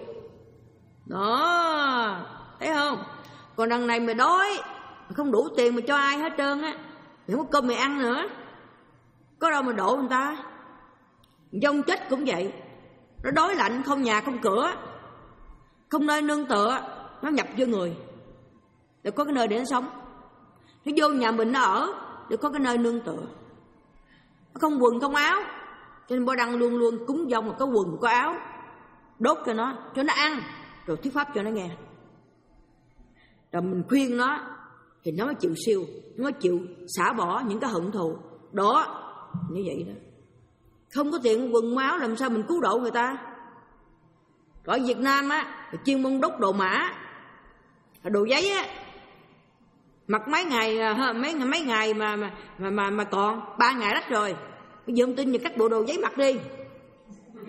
Đó, thấy không? Còn đằng này mày đói, mày không đủ tiền mà cho ai hết trơn á, mày không có cơm mày ăn nữa, có đâu mà độ người ta. Dông chết cũng vậy, nó đói lạnh, không nhà không cửa, không nơi nương tựa, nó nhập vô người để có cái nơi để nó sống. Nó vô nhà mình nó ở để có cái nơi nương tựa. Nó không quần không áo, cho nên Bó Đăng luôn luôn cúng dông là có quần có áo, đốt cho nó, cho nó ăn, rồi thuyết pháp cho nó nghe. Rồi mình khuyên nó thì nó mới chịu siêu, nó mới chịu xả bỏ những cái hận thù. Đó, như vậy đó. Không có tiền quần áo làm sao mình cứu độ người ta. Ở Việt Nam á, chuyên môn đốt đồ mã, đồ giấy á, mặc mấy ngày mấy mấy ngày mà mà mà mà, mà còn ba ngày đất rồi. Bây giờ không tin thì cắt bộ đồ giấy mặc đi.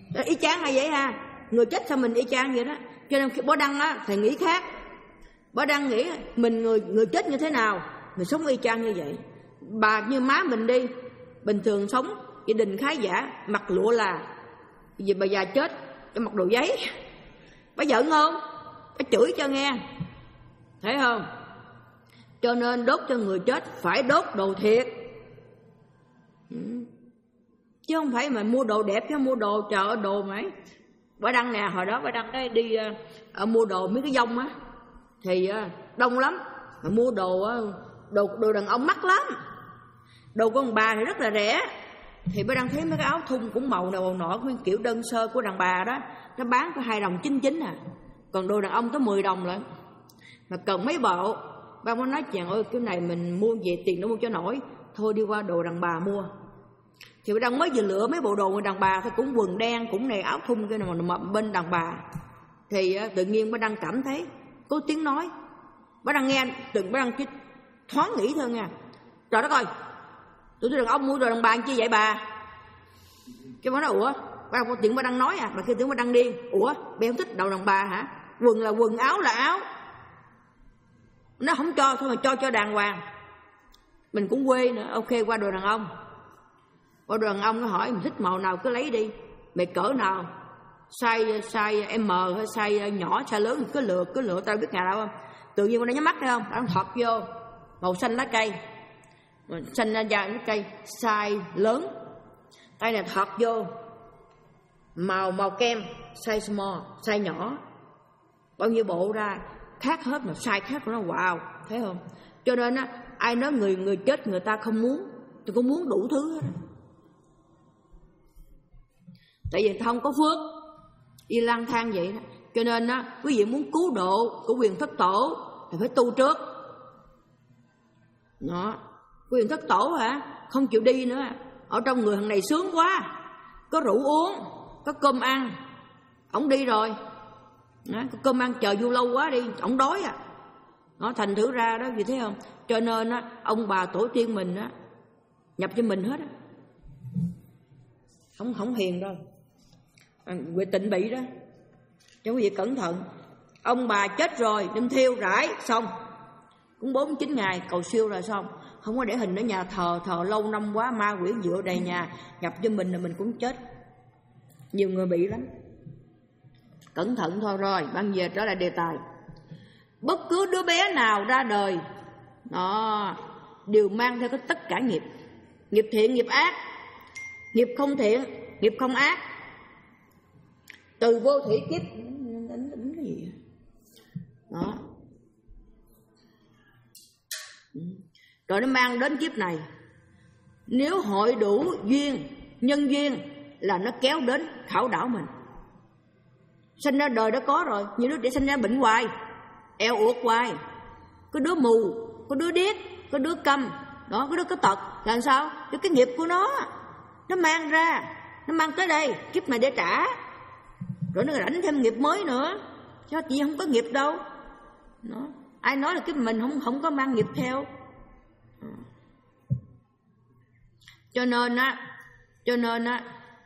Y chang là vậy ha. Người chết sao mình y chang vậy đó. Cho nên khi bó đăng á, thầy nghĩ khác. Bó đăng nghĩ mình người người chết như thế nào, mình sống y chang như vậy. Bà như má mình đi, bình thường sống gia đình khá giả, mặc lụa là, vì bà già chết cái mặc đồ giấy, bà giận không? Bà chửi cho nghe, thấy không? Cho nên đốt cho người chết phải đốt đồ thiệt, chứ không phải mà mua đồ đẹp, chứ mua đồ chợ đồ mày. Bà đăng nè, hồi đó bà đăng cái đi ở mua đồ mấy cái dông á thì đông lắm, mà mua đồ đồ đồ đàn ông mắc lắm, đồ của ông bà thì rất là rẻ. Thì bà đăng thấy mấy cái áo thun cũng màu nào màu nọ, cái kiểu đơn sơ của đàn bà đó, nó bán có hai đồng chín chín à, còn đồ đàn ông có mười đồng lại, mà cần mấy bộ. Ba mới nói chàng ơi, cái này mình mua về tiền nó mua cho nổi, thôi đi qua đồ đàn bà mua. Thì bà đăng mới vừa lựa mấy bộ đồ của đàn bà thôi, cũng quần đen, cũng này áo thun cái nào mà bên đàn bà. Thì tự nhiên bà đăng cảm thấy có tiếng nói, bà đăng nghe, từng bà đăng chỉ thoáng nghĩ thôi nha, trời đất ơi, tụi tôi đàn ông mua đồ đàn bà chi vậy bà? Cái bà nói ủa, bà có tiếng bà đăng nói à, bà kêu tiếng bà đăng điên, ủa bà không thích đồ đàn bà hả? Quần là quần, áo là áo, nó không cho thôi mà cho cho đàng hoàng. Mình cũng quê nữa, ok qua đồ đàn ông. Qua đồ đàn ông nó hỏi mình thích màu nào cứ lấy đi, mày cỡ nào, size size M hay size nhỏ size lớn cứ lựa cứ lựa, tao biết ngày nào không? Tự nhiên nó nhắm mắt thấy không, nó thọt vô màu xanh lá cây, xanh lá da lá cây size lớn, tay này thọt vô màu màu kem size small, size nhỏ, bao nhiêu bộ ra khác hết mà size khác của nó, wow, thấy không? Cho nên á, ai nói người người chết người ta không muốn, tôi cũng muốn đủ thứ hết. Tại vì không có phước, đi lang thang vậy đó. Cho nên á, quý vị muốn cứu độ của quyền thất tổ thì phải tu trước. Đó, quyền thất tổ hả? Không chịu đi nữa. Ở trong người thằng này sướng quá, có rượu uống, có cơm ăn, ổng đi rồi. Đó, có cơm ăn chờ vô lâu quá đi, ổng đói à. Nó thành thử ra đó, vì thế không? Cho nên á, ông bà tổ tiên mình á, nhập cho mình hết á. Không không hiền đâu. Về tịnh bị đó. Cho quý vị cẩn thận. Ông bà chết rồi, đem thiêu rải xong. Cũng bốn chín ngày cầu siêu rồi xong. Không có để hình ở nhà thờ, thờ lâu năm quá ma quỷ dựa đầy nhà, nhập cho mình là mình cũng chết. Nhiều người bị lắm. Cẩn thận thôi. Rồi, ban giờ trở lại đề tài. Bất cứ đứa bé nào ra đời đó đều mang theo cái tất cả nghiệp. Nghiệp thiện, nghiệp ác. Nghiệp không thiện, nghiệp không ác. Từ vô thủy kiếp đánh đánh cái gì đó. Rồi nó mang đến kiếp này. Nếu hội đủ duyên, nhân duyên là nó kéo đến khảo đảo mình. Sinh ra đời đã có rồi, nhiều đứa để sinh ra bệnh hoài, eo uột hoài, có đứa mù, có đứa điếc, có đứa câm, đó, có đứa có tật, làm sao? Cái cái nghiệp của nó, nó mang ra, nó mang tới đây, kiếp này để trả, rồi nó rảnh thêm nghiệp mới nữa, chứ chị không có nghiệp đâu. Đó. Ai nói là kiếp mình không không có mang nghiệp theo. Cho nên á, cho nên á,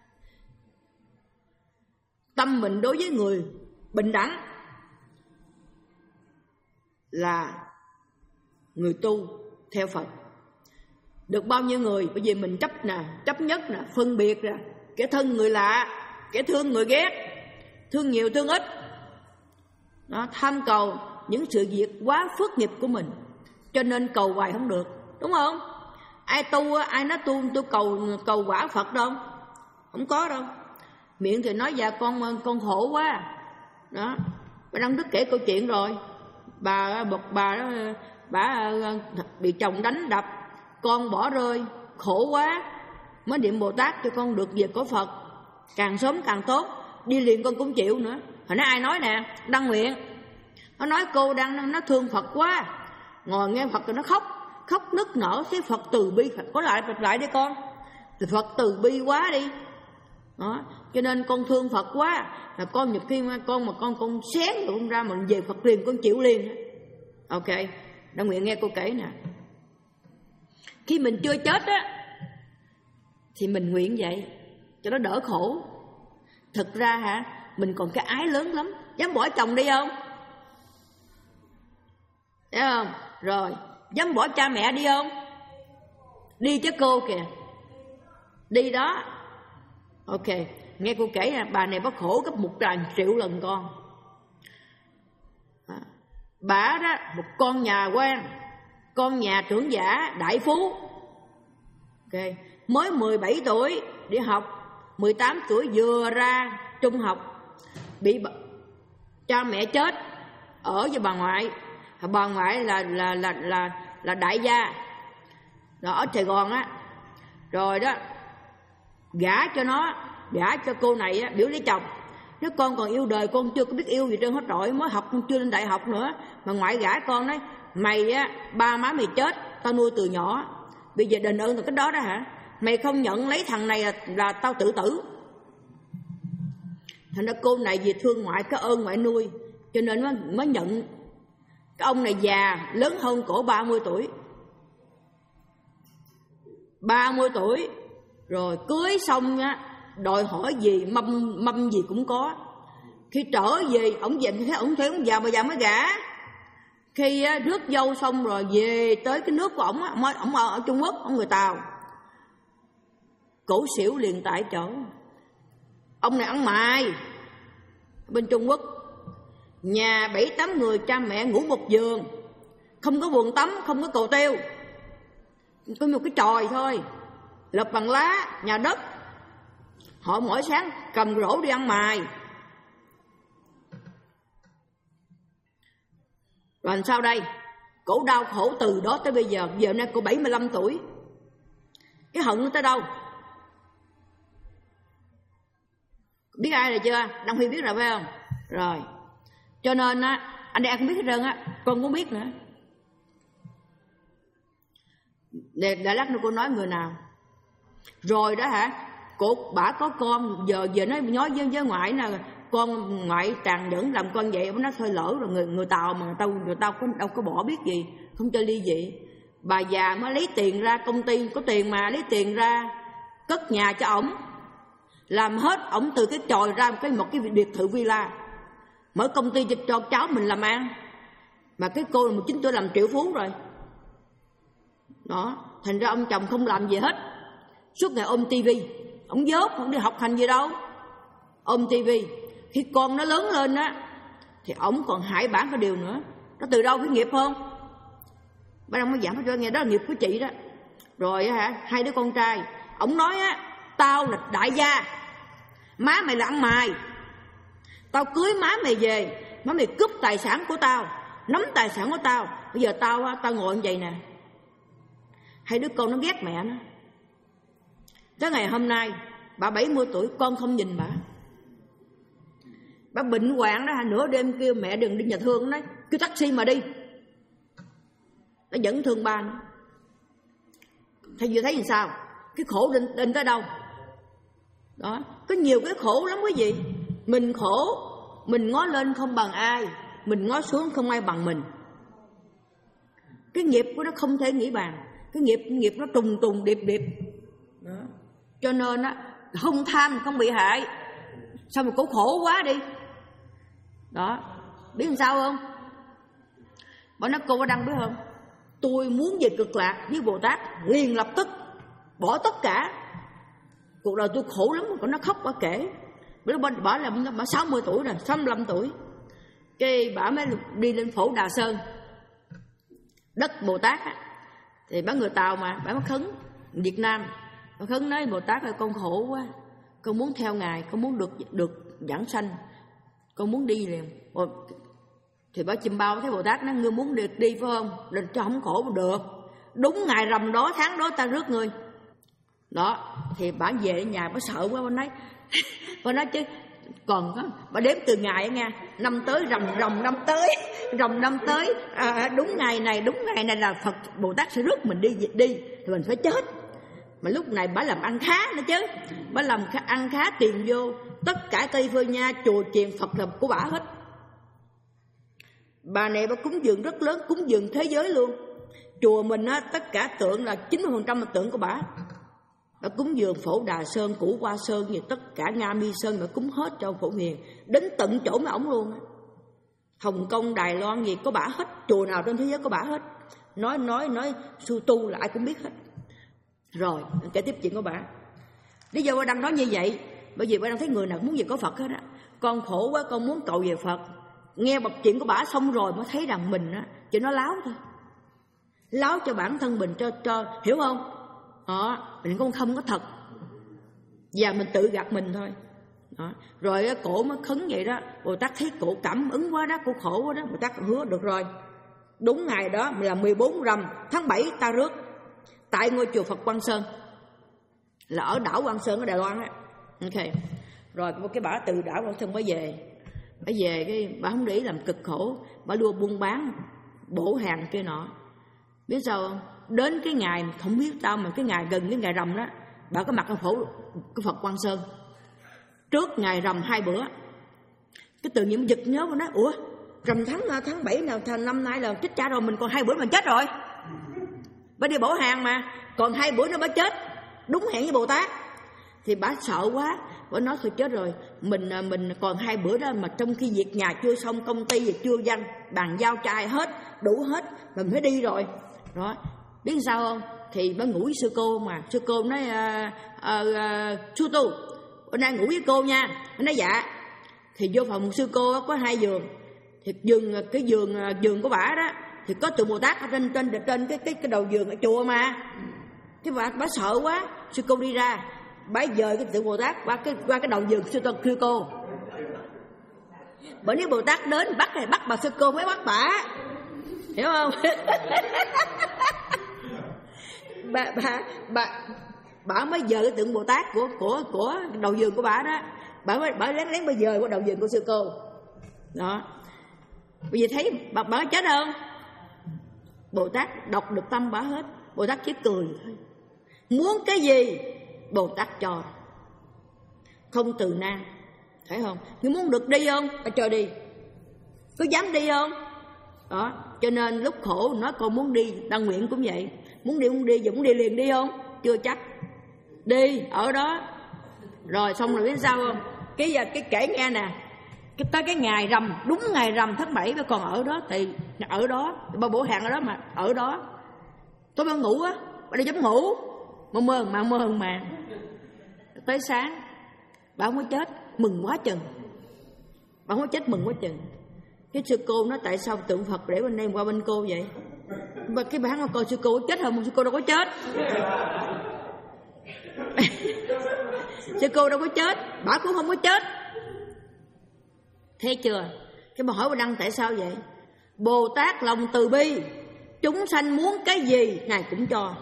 tâm mình đối với người bình đẳng là người tu theo Phật. Được bao nhiêu người, bởi vì mình chấp nè, chấp nhất nè, phân biệt nè, kẻ thân người lạ, kẻ thương người ghét, thương nhiều thương ít. Đó, tham cầu những sự việc quá phước nghiệp của mình, cho nên cầu hoài không được, đúng không? Ai tu, ai nói tu, tu cầu cầu quả Phật đâu, không có đâu. Miệng thì nói dạ con con khổ quá. Đó, bà Đăng Đức kể câu chuyện rồi. Bà bậc bà đó, bà bị chồng đánh đập, con bỏ rơi, khổ quá, mới niệm Bồ Tát cho con được về có Phật, càng sớm càng tốt. Đi liền con cũng chịu nữa. Hồi nãy ai nói nè, Đăng Nguyện, nó nói cô Đăng nó thương Phật quá, ngồi nghe Phật rồi nó khóc, khóc nức nở, thấy Phật từ bi. Có lại Phật lại đi con, thì Phật từ bi quá đi. Đó, cho nên con thương Phật quá, là con nhiều khi con mà con con xém rồi con ra mình về Phật liền, con chịu liền. Ok, Đăng Nguyện nghe cô kể nè. Khi mình chưa chết á thì mình nguyện vậy cho nó đỡ khổ. Thực ra hả, mình còn cái ái lớn lắm. Dám bỏ chồng đi không? Thấy không? Rồi, dám bỏ cha mẹ đi không? Đi chứ cô kìa. Đi đó. Ok, nghe cô kể là bà này bà khổ gấp một ngàn triệu lần con. À, bà đó, một con nhà quan, con nhà trưởng giả đại phú. Ok, mới mười bảy tuổi đi học, mười tám tuổi vừa ra trung học, bị bà, cha mẹ chết, ở với bà ngoại. Bà ngoại là là là là là đại gia đó, ở Sài Gòn á. Rồi đó, gả cho nó, gả cho cô này á, biểu lấy chồng. Nếu con còn yêu đời, con chưa có biết yêu gì trơn hết trọi, mới học chưa lên đại học nữa mà ngoại gả con đấy. Mày á, ba má mày chết, tao nuôi từ nhỏ, bây giờ đền ơn từ cái đó đó hả? Mày không nhận lấy thằng này là, là tao tự tử. Thành ra cô này vì thương ngoại, cái ơn ngoại nuôi, cho nên mới, mới nhận. Cái ông này già, lớn hơn cổ ba mươi tuổi, ba mươi tuổi. Rồi cưới xong á, đòi hỏi gì, mâm, mâm gì cũng có. Khi trở về, ổng về thấy ổng thấy ổng già, bà già mới gả. Khi á, rước dâu xong rồi về tới cái nước của ổng, ổng, ổng ở Trung Quốc, ổng người Tàu, cổ xỉu liền tại chỗ. Ông này ăn mày bên Trung Quốc, nhà bảy tám người, cha mẹ ngủ một giường, không có buồng tắm, không có cầu tiêu, có một cái chòi thôi, lập bằng lá, nhà đất. Họ mỗi sáng cầm rổ đi ăn mày. Rồi làm sao đây? Cổ đau khổ từ đó tới bây giờ. Giờ nay cô bảy mươi lăm tuổi. Cái hận nó tới đâu? Biết ai rồi chưa? Đăng Huy biết rồi phải không? Rồi. Cho nên á, anh đây không biết hết trơn á, con cũng biết nữa. Để, để lát nữa cô nói người nào. Rồi đó hả, cô bả có con, giờ giờ nó nói với, với ngoại nè, con ngoại tràn nhẫn làm con vậy, nó thôi lỡ rồi. Người người Tàu mà người ta người ta có đâu có bỏ biết gì, không cho ly dị. Bà già mới lấy tiền ra, công ty có tiền mà, lấy tiền ra cất nhà cho ổng, làm hết ổng từ cái chòi ra một cái một cái biệt thự villa, mở công ty cho, cho cháu mình làm ăn. Mà cái cô là mười chín tuổi làm triệu phú rồi đó. Thành ra ông chồng không làm gì hết, suốt ngày ôm tivi, ổng dốt, không đi học hành gì đâu, ôm tivi. Khi con nó lớn lên á thì ổng còn hại bản cái điều nữa. Nó từ đâu cái nghiệp không? Bà đang mới giảm cho nghe, đó là nghiệp của chị đó. Rồi hả, hai đứa con trai, ổng nói á, tao là đại gia, má mày là ăn mày, tao cưới má mày về, má mày cướp tài sản của tao, nắm tài sản của tao, bây giờ tao tao ngồi như vậy nè. Hai đứa con nó ghét mẹ nó. Tới ngày hôm nay bà bảy mươi tuổi, con không nhìn bà. Bà bệnh hoạn đó, nửa đêm kêu mẹ đừng đi nhà thương, nói kêu taxi mà đi. Nó vẫn thương ba nữa. Thầy vừa thấy làm sao? Cái khổ định, định tới đâu? Đó, có nhiều cái khổ lắm quý vị. Mình khổ, mình ngó lên không bằng ai, mình ngó xuống không ai bằng mình. Cái nghiệp của nó không thể nghĩ bàn. Cái nghiệp nghiệp nó trùng trùng điệp điệp đó. Cho nên á, không tham không bị hại. Sao mà cổ khổ quá đi đó. Biết làm sao không? Bà nói cô có đăng biết không? Tôi muốn về cực lạc với Bồ Tát liền lập tức, bỏ tất cả. Cuộc đời tôi khổ lắm. Còn nó khóc, bà kể. Bà, bà là bà sáu mươi tuổi rồi, sáu mươi lăm tuổi. Cái bà mới đi lên Phổ Đà Sơn, đất Bồ Tát á. Thì bà người Tàu mà, bà mới khấn Việt Nam. Bà khấn nói Bồ Tát ơi, con khổ quá, con muốn theo Ngài, con muốn được được giảng sanh, con muốn đi liền. Thì bà chim bao thấy Bồ Tát nói, ngươi muốn được đi phải không? Đừng cho không khổ mà được. Đúng ngày rằm đó, tháng đó ta rước ngươi. Đó, thì bà về nhà bà sợ quá, bà nói bà nói chứ còn có, bà đếm từ ngày nha, năm tới rằm rằm năm tới rằm năm tới à, đúng ngày này đúng ngày này là Phật Bồ Tát sẽ rước mình đi đi thì mình phải chết. Mà lúc này bà làm ăn khá nữa chứ, bà làm ăn khá, tiền vô tất cả Tây Phương Nha, chùa chiền Phật là của bà hết. Bà này bà cúng dường rất lớn, cúng dường thế giới luôn. Chùa mình á, tất cả tượng là chín mươi phần trăm là tượng của bà. Bà cúng dường Phổ Đà Sơn, Củ Qua Sơn, và tất cả Nga Mi Sơn bà cúng hết cho Phổ Hiền, đến tận chỗ mấy ổng luôn. Hồng Kông, Đài Loan gì có bả hết, chùa nào trên thế giới có bả hết. Nói nói nói Su Tu là ai cũng biết hết. Rồi kể tiếp chuyện của bà. Lý do bà đang nói như vậy bởi vì bà đang thấy người nào muốn về có Phật hết á. Con khổ quá, con muốn cầu về Phật. Nghe bậc chuyện của bà xong rồi mới thấy rằng mình á chỉ nó láo thôi, láo cho bản thân mình, cho cho hiểu không? Đó, mình con không có thật và mình tự gạt mình thôi. Đó. Rồi cổ mới khấn vậy đó. Bồ Tát thấy cổ cảm ứng quá đó, cổ khổ quá đó. Bồ Tát hứa được rồi, đúng ngày đó là mười bốn rằm tháng bảy ta rước tại ngôi chùa Phật Quang Sơn, là ở đảo Quang Sơn ở Đài Loan á. Ok. Rồi cái bà từ đảo Quang Sơn mới về, bà về cái bà không để ý làm cực khổ, bà đua buôn bán bổ hàng kia nọ. Biết sao không? Đến cái ngày không biết sao mà cái ngày gần cái ngày rằm đó, bà có mặt ở phổ cái Phật Quang Sơn trước ngày rằm hai bữa. Cái tự nhiên giật nhớ mà nói ủa rằm tháng tháng bảy nào năm nay là chết cha rồi, mình còn hai bữa mình chết rồi. Bà đi bổ hàng mà còn hai bữa nữa bà chết, đúng hẹn với Bồ Tát. Thì bà sợ quá, bà nói thôi chết rồi, mình mình còn hai bữa đó mà trong khi việc nhà chưa xong, công ty việc chưa danh, bàn giao cho ai hết, đủ hết, mình phải đi rồi. Đó, biết sao không? Thì bà ngủ với sư cô mà, sư cô nói à, à, à, Su Tu, bữa nay ngủ với cô nha. Nó nói dạ. Thì vô phòng sư cô có hai giường, thì giường cái giường giường của bả đó thì có tượng Bồ Tát ở trên trên trên cái cái cái đầu giường ở chùa mà. Cái bà bà sợ quá, sư cô đi ra, bả dời cái tượng Bồ Tát qua cái qua cái đầu giường sư cô sư cô. Bởi nếu Bồ Tát đến bắt này bắt bà sư cô mới bắt bả, hiểu không? bà bà bà bà mới dời cái tượng Bồ Tát của của của đầu giường của bả đó, bà mới bà lén lén bà dời qua đầu giường của sư cô. Đó. Bây giờ thấy bà bà chết không? Bồ Tát đọc được tâm bà hết. Bồ Tát chỉ cười thôi. Muốn cái gì Bồ Tát cho, không từ nan, thấy không? Ngươi muốn được đi không? Bà cho đi. Có dám đi không? Đó. Cho nên lúc khổ nói con muốn đi, Đăng Nguyện cũng vậy. Muốn đi muốn đi, giờ muốn đi liền đi không? Chưa chắc. Đi ở đó. Rồi xong rồi biết sao không? Cái giờ cái kể nghe nè, cái tới cái ngày rằm, đúng ngày rằm tháng bảy bà còn ở đó, thì ở đó bà bổ hàng ở đó mà ở đó. Tối bà ngủ á, bà đi dám ngủ mà mơ mà mơ mà tới sáng bà không có chết, mừng quá chừng. Bà không có chết mừng quá chừng. Cái sư cô nói tại sao tượng Phật để bên đây qua bên cô vậy? Mà cái bà nói coi sư cô có chết không? Sư cô đâu có chết. Sư cô đâu có chết, bà cũng không có chết. Thấy chưa? Cái bà hỏi bà Đăng tại sao vậy? Bồ Tát lòng từ bi, chúng sanh muốn cái gì Ngài cũng cho.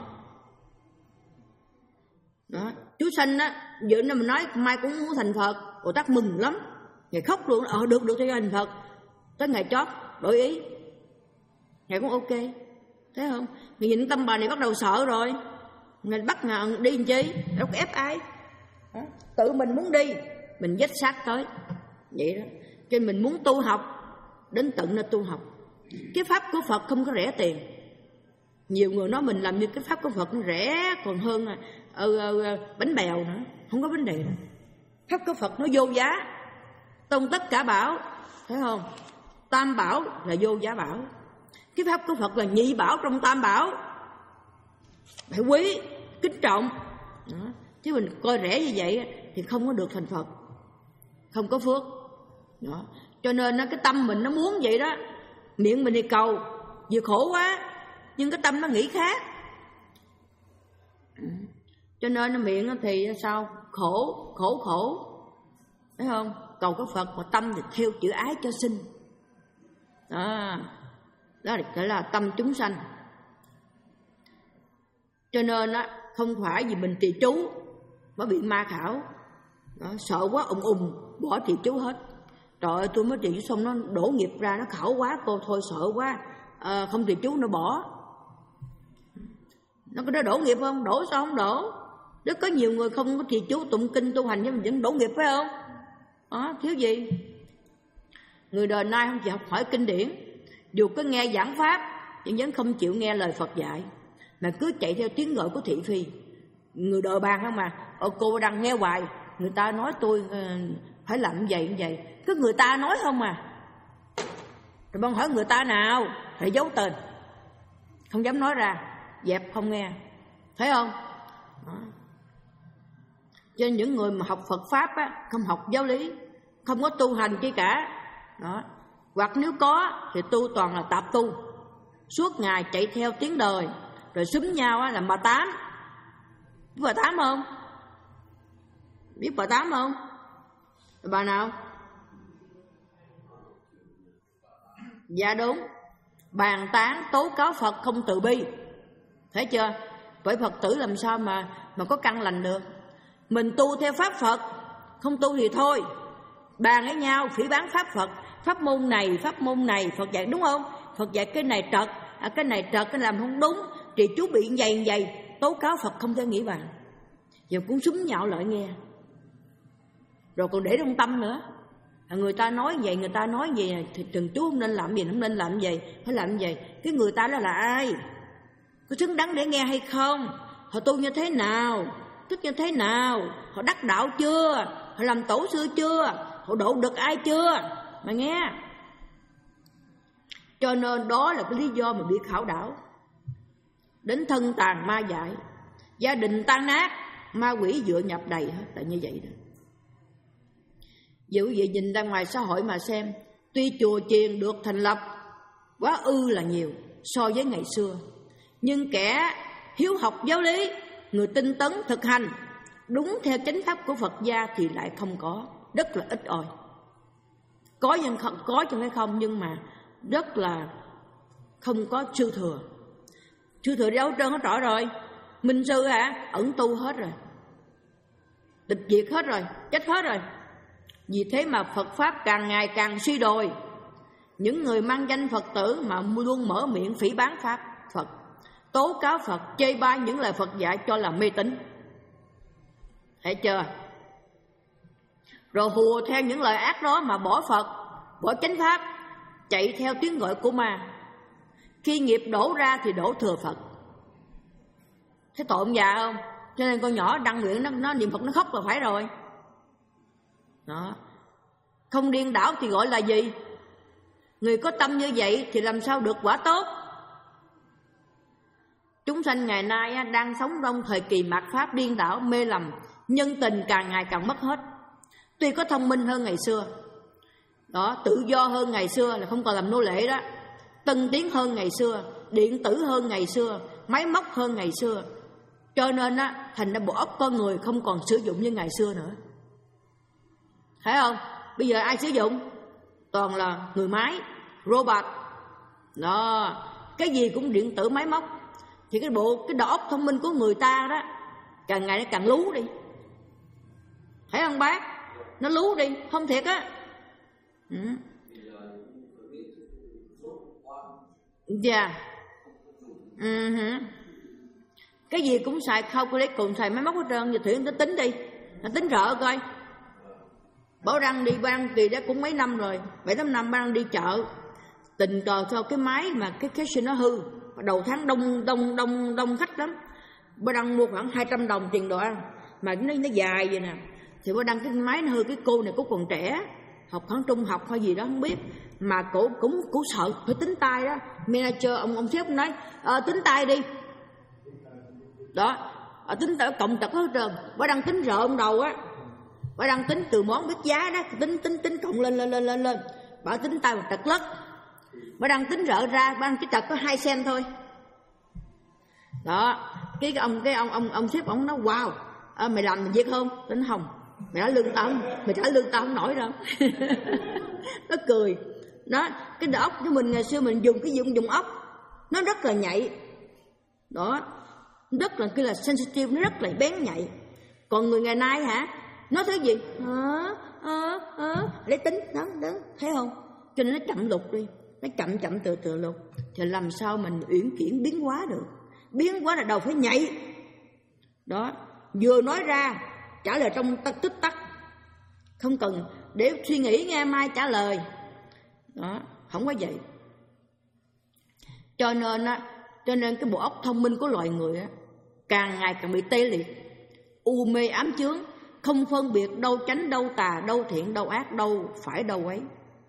Đó, chú sanh á, giờ nó mình nói mai cũng muốn thành Phật, Bồ Tát mừng lắm, Ngài khóc luôn, ờ được được cho thành Phật. Tới ngày chót đổi ý, Ngài cũng ok, thấy không? Ngài nhìn tâm bà này bắt đầu sợ rồi, Ngài bắt Ngài đi làm chi, đâu có ép ai. Đó, tự mình muốn đi, mình dắt sát tới, vậy đó. Cho nên mình muốn tu học, đến tận nơi tu học. Cái pháp của Phật không có rẻ tiền. Nhiều người nói mình làm như cái pháp của Phật nó rẻ còn hơn ờ, ờ, bánh bèo nữa. Không có vấn đề đâu. Pháp của Phật nó vô giá. Tông tất cả bảo, thấy không? Tam bảo là vô giá bảo. Cái pháp của Phật là nhị bảo trong tam bảo, phải quý, kính trọng. Đó. Chứ mình coi rẻ như vậy thì không có được thành Phật, không có phước. Đó. Cho nên cái tâm mình nó muốn vậy đó, miệng mình đi cầu vừa khổ quá, nhưng cái tâm nó nghĩ khác. Cho nên miệng thì sao? Khổ, khổ, khổ, thấy không? Cầu có Phật mà tâm thì theo chữ ái cho sinh. Đó, đó là tâm chúng sanh. Cho nên á, không phải vì mình trì chú mới bị ma khảo. Đó, sợ quá ùng ùng bỏ trì chú hết. Trời ơi, tôi mới trì chú xong nó đổ nghiệp ra, nó khảo quá, cô thôi sợ quá, à, không trì chú nó bỏ. Nó có đổ nghiệp không? Đổ sao không đổ? Rất có nhiều người không có trì chú tụng kinh tu hành nhưng mà vẫn đổ nghiệp phải không? Đó, thiếu gì? Người đời nay không chịu học hỏi kinh điển, dù có nghe giảng pháp nhưng vẫn không chịu nghe lời Phật dạy, mà cứ chạy theo tiếng gọi của thị phi. người đợi bàn không mà. Ờ, cô đang nghe hoài, người ta nói tôi uh, phải làm như vậy như vậy, cứ người ta nói không mà. Rồi con hỏi người ta nào, phải giấu tên, không dám nói ra, dẹp không nghe, thấy không? Đó. Cho nên những người mà học Phật Pháp á, không học giáo lý, không có tu hành chi cả. Đó. Hoặc nếu có thì tu toàn là tạp tu, suốt ngày chạy theo tiếng đời, rồi xúm nhau á, làm bà Tám. Biết bà Tám không? Biết bà Tám không? Bà nào? Dạ đúng. Bàn tán tố cáo Phật không từ bi. Thấy chưa? Bởi Phật tử làm sao mà mà có căn lành được. Mình tu theo pháp Phật, không tu thì thôi. Bàn với nhau phỉ báng pháp Phật, pháp môn này, pháp môn này Phật dạy đúng không? Phật dạy cái này trật, à, cái này trật, cái làm không đúng, thì chú bị như vậy như vậy, tố cáo Phật không thể nghĩ bàn. Giờ cũng súng nhạo lại nghe. Rồi còn để trong tâm nữa. À, người ta nói vậy, người ta nói vậy thì trừng chú không nên làm gì, không nên làm vậy, phải làm vậy. Cái người ta đó là ai? Có xứng đáng để nghe hay không? Họ tu như thế nào? Thích như thế nào? Họ đắc đạo chưa? Họ làm tổ sư chưa? Họ độ được ai chưa? Mà nghe. Cho nên đó là cái lý do mà bị khảo đảo. Đến thân tàn ma dại, gia đình tan nát, ma quỷ dựa nhập đầy hết, là như vậy đó. Giờ quý vị nhìn ra ngoài xã hội mà xem, tuy chùa chiền được thành lập quá ư là nhiều so với ngày xưa, nhưng kẻ hiếu học giáo lý, người tinh tấn thực hành đúng theo chánh pháp của Phật gia thì lại không có, rất là ít ỏi. Có nhưng không, có chứ hay không, nhưng mà rất là không có sư thừa. Sư thừa đâu trơn hết trọi rồi. Minh sư hả? Ẩn tu hết rồi, tịch diệt hết rồi, chết hết rồi. Vì thế mà Phật Pháp càng ngày càng suy đồi. Những người mang danh Phật tử mà luôn mở miệng phỉ báng Pháp Phật, tố cáo Phật, chê bai những lời Phật dạy cho là mê tín. Thấy chưa? Rồi hùa theo những lời ác đó mà bỏ Phật, bỏ chánh Pháp, chạy theo tiếng gọi của ma. Khi nghiệp đổ ra thì đổ thừa Phật. Thấy tội ông già không? Cho nên con nhỏ đăng nguyện nó, nó niệm Phật nó khóc là phải rồi. Đó. Không điên đảo thì gọi là gì? Người có tâm như vậy thì làm sao được quả tốt? Chúng sanh ngày nay đang sống trong thời kỳ mạt Pháp điên đảo, mê lầm, nhân tình càng ngày càng mất hết. Tuy có thông minh hơn ngày xưa, đó, tự do hơn ngày xưa là không còn làm nô lệ đó, tân tiến hơn ngày xưa, điện tử hơn ngày xưa, máy móc hơn ngày xưa, cho nên á, thành ra bộ óc con người không còn sử dụng như ngày xưa nữa. Thấy không? Bây giờ ai sử dụng? Toàn là người máy, robot. Đó, cái gì cũng điện tử máy móc. Thì cái bộ cái đầu óc thông minh của người ta đó càng ngày nó càng lú đi. Thấy không bác? Nó lú đi, không thiệt á. Ừ. Dạ. Yeah. Uh-huh. Cái gì cũng xài calculate, cùng xài máy móc hết trơn. Giờ Thuyết nó tính đi, nó tính rợ coi. Bảo Đăng đi Ban Kỳ đó cũng mấy năm rồi, bảy tám năm Ban đi chợ, tình cờ theo cái máy mà cái cái nó hư, đầu tháng đông đông đông đông khách lắm. Bảo Đăng mua khoảng hai trăm đồng tiền đồ ăn, mà nó nó dài vậy nè. Thì Bảo Đăng cái máy nó hư, cái cô này cô còn trẻ, học khoảng trung học hay gì đó không biết, mà cổ cũng cũng sợ phải tính tay đó. Manager ông ông sếp nói à, tính tay đi. Đó, à, tính tay cộng tật hết trơn. Bảo Đăng tính rợ ông đầu á. Bà đang tính từ món biết giá đó, tính tính tính cộng lên lên lên lên lên. Bà tính tay một trật lất. Bà đang tính rợ ra, bà đang cái trật có hai sen thôi. Đó, cái ông cái ông ông ông sếp ông nói wow, à, mày làm việc không? Tính không. Mày trả lương tao không? Mày trả lương tao không nổi đâu. Nó cười. Nó cái đầu óc của mình ngày xưa mình dùng cái dụng dùng óc nó rất là nhạy. Đó, rất là kia là sensitive, nó rất là bén nhạy. Còn người ngày nay hả? Nó thấy gì? Hả? À, à, để tính, đó, đó, thấy không? Cho nên nó chậm lục đi, nó chậm chậm từ từ lục. Thì làm sao mình uyển chuyển biến hóa được? Biến hóa là đầu phải nhạy. Đó, vừa nói ra, trả lời trong tắc tích tắc. Không cần để suy nghĩ nghe mai trả lời. Đó, không có vậy. Cho nên á, cho nên cái bộ óc thông minh của loài người á, càng ngày càng bị tê liệt, u mê ám chướng, không phân biệt đâu chánh đâu tà, đâu thiện đâu ác, đâu phải đâu ấy.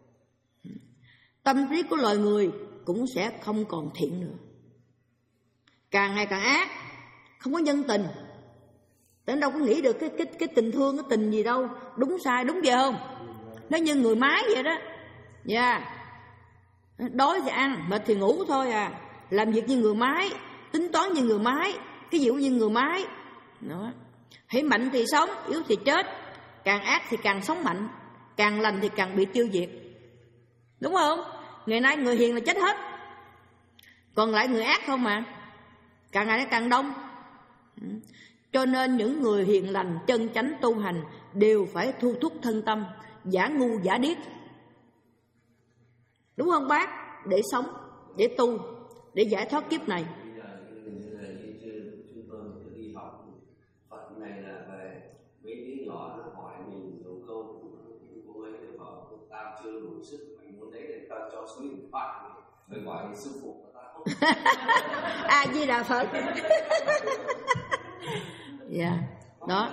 Tâm trí của loài người cũng sẽ không còn thiện nữa, càng ngày càng ác, không có nhân tình. Tớ đâu có nghĩ được cái cái cái tình thương, cái tình gì đâu, đúng sai đúng vậy không? Nó như người máy vậy đó. Dạ. Yeah. Đói thì ăn, mệt thì ngủ thôi à. Làm việc như người máy, tính toán như người máy, cái gì cũng như người máy. Đó. Hãy mạnh thì sống, yếu thì chết. Càng ác thì càng sống mạnh, càng lành thì càng bị tiêu diệt. Đúng không? Ngày nay người hiền là chết hết, còn lại người ác không mà. Càng ngày nó càng đông. Cho nên những người hiền lành, chân chánh tu hành đều phải thu thúc thân tâm, giả ngu giả điếc. Đúng không bác? Để sống, để tu, để giải thoát kiếp này. Chúng tôi đi học Phật này là về mấy đứa nhỏ nó hỏi mình nhiều câu, cô ấy đều bảo tao chưa đủ sức, mình muốn đấy để tao cho số điện thoại rồi gọi thì sư phụ của tao. A Di Đà Phật. Dạ. Đó.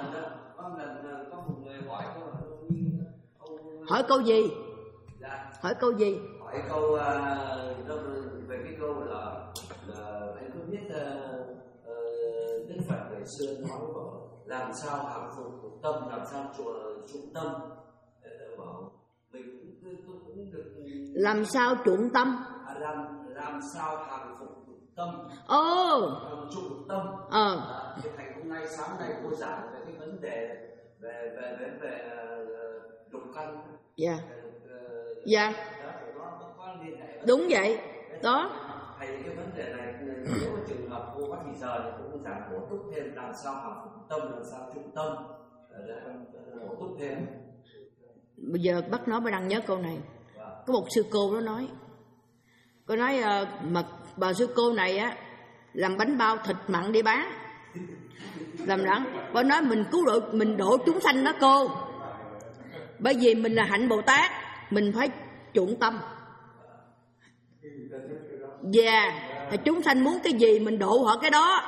Hỏi câu gì? Hỏi câu gì? Hỏi câu uh, về cái câu là, là anh có biết uh, uh, Đức Phật ngày xưa nói bảo làm sao hạnh phúc tâm, làm sao chuộng tâm, bảo mình cũng, cũng được làm sao chuộng tâm, à, làm làm sao hạnh phúc tâm. Ồ. Oh. Chuộng tâm. Ờ. À, cái thầy hôm nay sáng nay cô giảng về cái vấn đề về về về về uh, lục căn. Dạ. Yeah. Dạ. Đúng vậy. Đó. Thầy cái vấn đề này nếu mà trường hợp cô có thì giờ thì cũng giảng bổ túc thêm làm sao hạnh phúc tâm, làm sao trung tâm, bổ túc thêm. Bây giờ bác nói, bà đang nhớ câu này. Có một sư cô đó nói, cô nói mà bà sư cô này á làm bánh bao thịt mặn đi bán, làm đắng. Bà nói mình cứu độ, mình độ chúng sanh đó cô. Bởi vì mình là hạnh Bồ Tát, mình phải chuộng tâm. Dạ. Yeah. Chúng sanh muốn cái gì mình độ họ cái đó.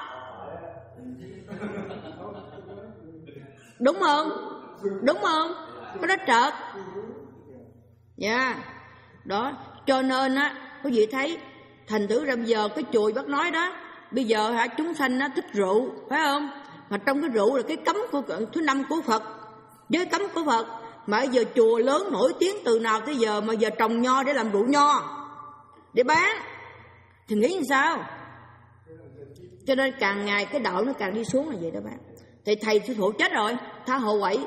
Đúng không? Đúng không? Có đó trợt. Dạ. Yeah. Đó. Cho nên á, quý vị thấy, thành thử ra bây giờ cái chùa bác nói đó, bây giờ hả chúng sanh nó thích rượu, phải không? Mà trong cái rượu là cái cấm của thứ năm của Phật, giới cấm của Phật. Mà bây giờ chùa lớn nổi tiếng từ nào tới giờ mà giờ trồng nho để làm rượu nho để bán thì nghĩ làm sao? Cho nên càng ngày cái đạo nó càng đi xuống là vậy đó bạn. Thì thầy sư phụ chết rồi, tha hồ quậy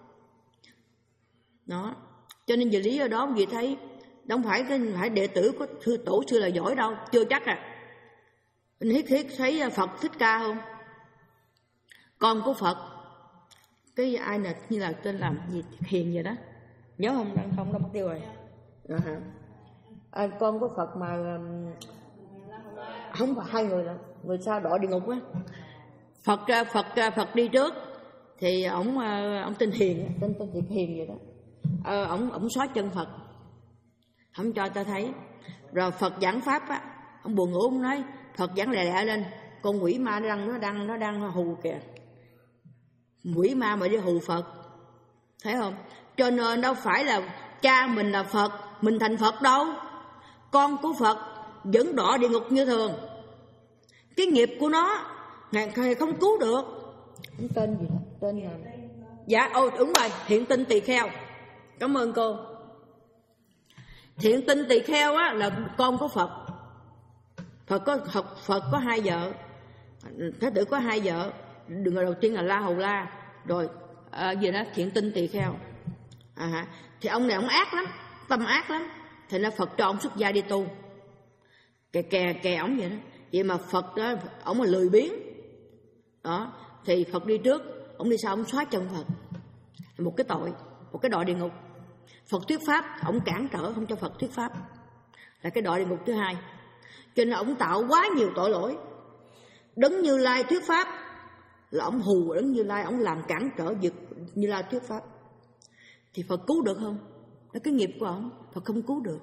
đó. Cho nên về lý do đó quý vị thấy, không phải cái phải đệ tử của sư tổ xưa là giỏi đâu, chưa chắc à. Anh thiết thiết thấy Phật Thích Ca không? Con của Phật, cái ai là như là tên làm gì Hiền vậy đó, nhớ không? Đang không, nó mất tiêu rồi. À, à, con của Phật mà không phải hai người là người sao đọa địa ngục á. Phật Phật Phật đi trước thì ổng ổng tên Hiền, tên tên Thiệt Hiền vậy đó. À, ổng ổng xóa chân Phật, không cho ta thấy. Rồi Phật giảng pháp á, ông buồn ngủ ông nói Phật giảng lẹ lẹ lên, con quỷ ma nó đang nó đang nó đang hù kìa. Quỷ ma mà đi hù Phật, thấy không? Cho nên đâu phải là cha mình là Phật mình thành Phật đâu. Con của Phật vẫn đọa địa ngục như thường. Cái nghiệp của nó ngài không cứu được. Tên gì đó? Tên là dạ, ôi đúng rồi, Thiện Tinh Tỳ Kheo. Cảm ơn cô. Thiện Tinh Tỳ Kheo á là con của Phật. Phật có Phật, Phật có hai vợ, Thái tử có hai vợ. Người đầu tiên là La Hầu La, rồi à, gì đó Thiện Tinh Tỳ Kheo. À, thì ông này ông ác lắm, tâm ác lắm. Thì nó Phật cho ông xuất gia đi tu, kè kè kè ổng vậy đó. Vậy mà Phật đó, ổng là lười biếng đó. Thì Phật đi trước, ổng đi sau ổng xóa chân Phật. Một cái tội, một cái đọa địa ngục. Phật thuyết pháp, ổng cản trở không cho Phật thuyết pháp, là cái đọa địa ngục thứ hai. Cho nên ổng tạo quá nhiều tội lỗi. Đấng Như Lai thuyết pháp là ổng hù Đấng Như Lai, ổng làm cản trở việc Như Lai thuyết pháp. Thì Phật cứu được không? Đó cái nghiệp của ổng, Phật không cứu được.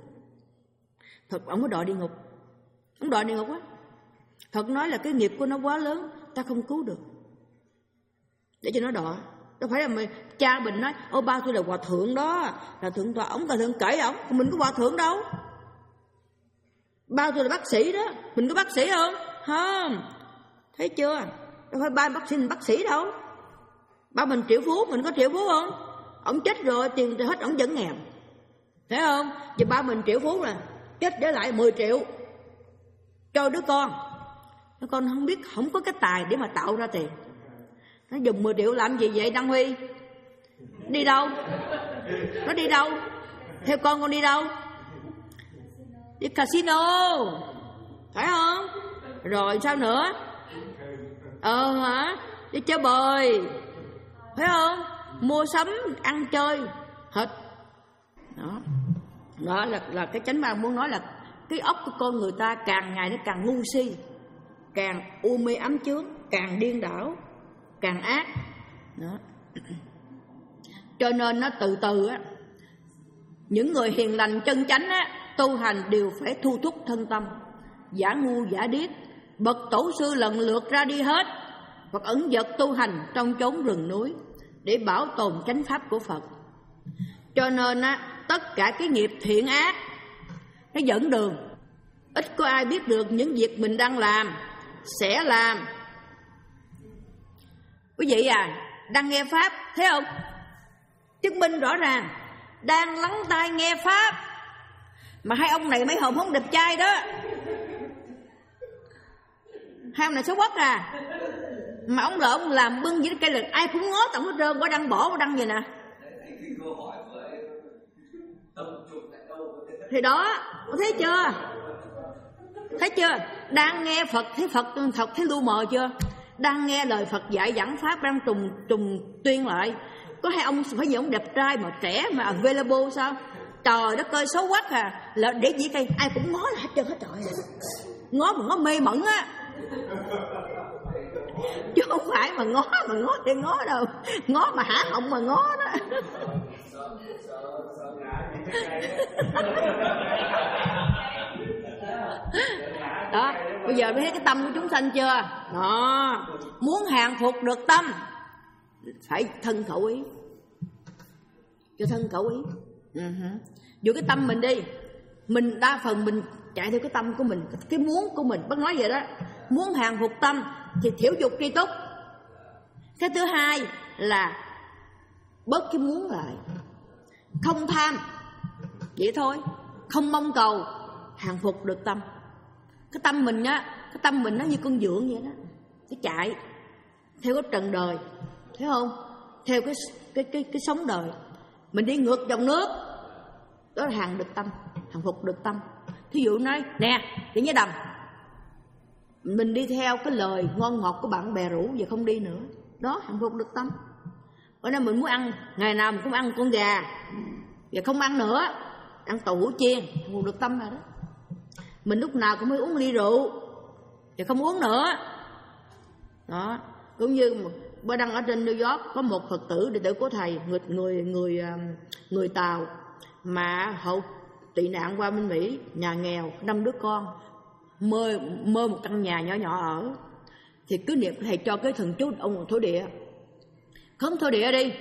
Phật ổng có đọa địa ngục, ổng đọa địa ngục á. Phật nói là cái nghiệp của nó quá lớn, ta không cứu được. Để cho nó đỏ. Đâu phải là mình, cha mình nói ô ba tôi là hòa thượng đó, là thượng tọa, ông là thượng cởi ổng, mình có hòa thượng đâu. Ba tôi là bác sĩ đó, mình có bác sĩ không? Không. Thấy chưa? Đâu phải ba bác sĩ mình bác sĩ đâu. Ba mình triệu phú, mình có triệu phú không? Ông chết rồi, tiền hết ông vẫn nghèo. Thấy không? Giờ ba mình triệu phú là chết để lại mười triệu cho đứa con. Đứa con không biết, không có cái tài để mà tạo ra tiền. Nó dùng mười triệu làm gì vậy Đăng Huy? Đi đâu? Nó đi đâu? Theo con con đi đâu? Đi casino. Phải không? Rồi sao nữa? Ờ hả? Đi chơi bời. Phải không? Mua sắm, ăn chơi hết. Đó. Đó là, là cái chánh ban muốn nói là cái óc của con người ta càng ngày nó càng ngu si, càng u mê ám chướng, càng điên đảo, càng ác. Đó. Cho nên nó từ từ á, những người hiền lành chân chánh á, tu hành đều phải thu thúc thân tâm. Giả ngu giả điếc, bậc tổ sư lần lượt ra đi hết, hoặc ẩn dật tu hành trong chốn rừng núi để bảo tồn chánh pháp của Phật. Cho nên á, tất cả cái nghiệp thiện ác nó dẫn đường. Ít có ai biết được những việc mình đang làm, sẽ làm. Quý vị à, đang nghe Pháp, thấy không? Chứng minh rõ ràng, đang lắng tai nghe Pháp. Mà hai ông này mấy hồn không đẹp trai đó. Hai ông này xấu quắc à. Mà ông lỡ ông làm bưng với cây lực, ai cũng ngó tổng hết trơn, có đăng bỏ, có đăng gì nè. Thì đó, thấy chưa? Thấy chưa? Đang nghe Phật, thấy Phật, Phật thấy lu mờ chưa? Đang nghe lời Phật dạy giảng Pháp, đang trùng trùng tuyên lại. Có hai ông phải những ông đẹp trai mà trẻ mà available sao? Trời đất ơi, xấu quắc à. Là để gì cây, ai cũng ngó là hết trơn hết trọi à. Ngó mà ngó mê mẩn á. Chứ không phải mà ngó mà ngó thì ngó đâu. Ngó mà hả họng mà ngó đó. Đó, bây giờ mới thấy cái tâm của chúng sanh chưa? Đó, muốn hàng phục được tâm phải thân khẩu ý. Cho thân khẩu ý. Uh-huh. Dù cái tâm mình đi, mình đa phần mình chạy theo cái tâm của mình, cái muốn của mình. Bác nói vậy đó, muốn hàng phục tâm thì thiểu dục tri túc. Cái thứ hai là bớt cái muốn lại, không tham, vậy thôi, không mong cầu, hàng phục được tâm. Cái tâm mình á, cái tâm mình nó như con dượng vậy đó, cái chạy theo cái trần đời, thấy không? Theo cái cái cái cái sống đời, mình đi ngược dòng nước, đó là hàng được tâm, hàng phục được tâm. Thí dụ nói nè, Tiểu Nhã Đầm, mình đi theo cái lời ngon ngọt của bạn bè rủ, giờ không đi nữa, đó hàng phục được tâm. Ở đây mình muốn ăn, ngày nào mình cũng ăn con gà, giờ không ăn nữa, ăn tàu hủ chiên, hàng phục được tâm rồi đó. Mình lúc nào cũng mới uống ly rượu, giờ không uống nữa. Đó, cũng như bữa đăng ở trên New York có một Phật tử đệ tử của thầy, người người người người Tàu mà hậu tị nạn qua bên Mỹ, nhà nghèo, năm đứa con, mơ mơ một căn nhà nhỏ nhỏ ở, thì cứ niệm thầy cho cái thần chú ông thổ địa, khấn thổ địa đi.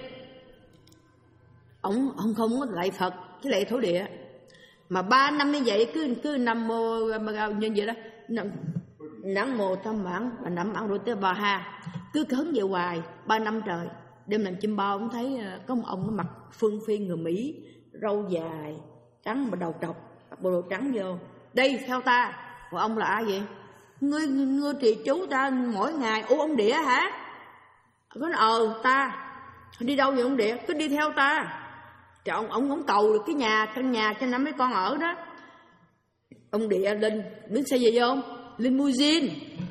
Ông ông không có lạy Phật, cái lạy thổ địa. Mà ba năm như vậy cứ cứ nam mô như vậy đó, nam mô tam bản và nam ăn rồi tới bà ha, cứ khấn vậy hoài ba năm trời. Đêm làm chim bao cũng thấy có một ông nó mặc phương phi người Mỹ, râu dài trắng mà đầu trọc, bộ đồ trắng vô, đây theo ta. Còn ông là ai vậy? Ngươi ngươi trì chú ta mỗi ngày. Ủa ông Địa hả? Có nói ờ ta. Đi đâu vậy ông Địa? Cứ đi theo ta. Trời, ông ông không cầu được cái nhà, căn nhà cho năm mấy con ở đó. Ông Địa lên biết xe gì không? Limousine,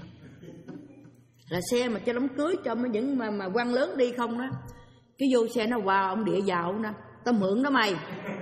là xe mà cho đám cưới, cho mấy những mà mà quan lớn đi không đó. Cái vô xe nó wow, ông Địa giàu nè, tao mượn đó mày.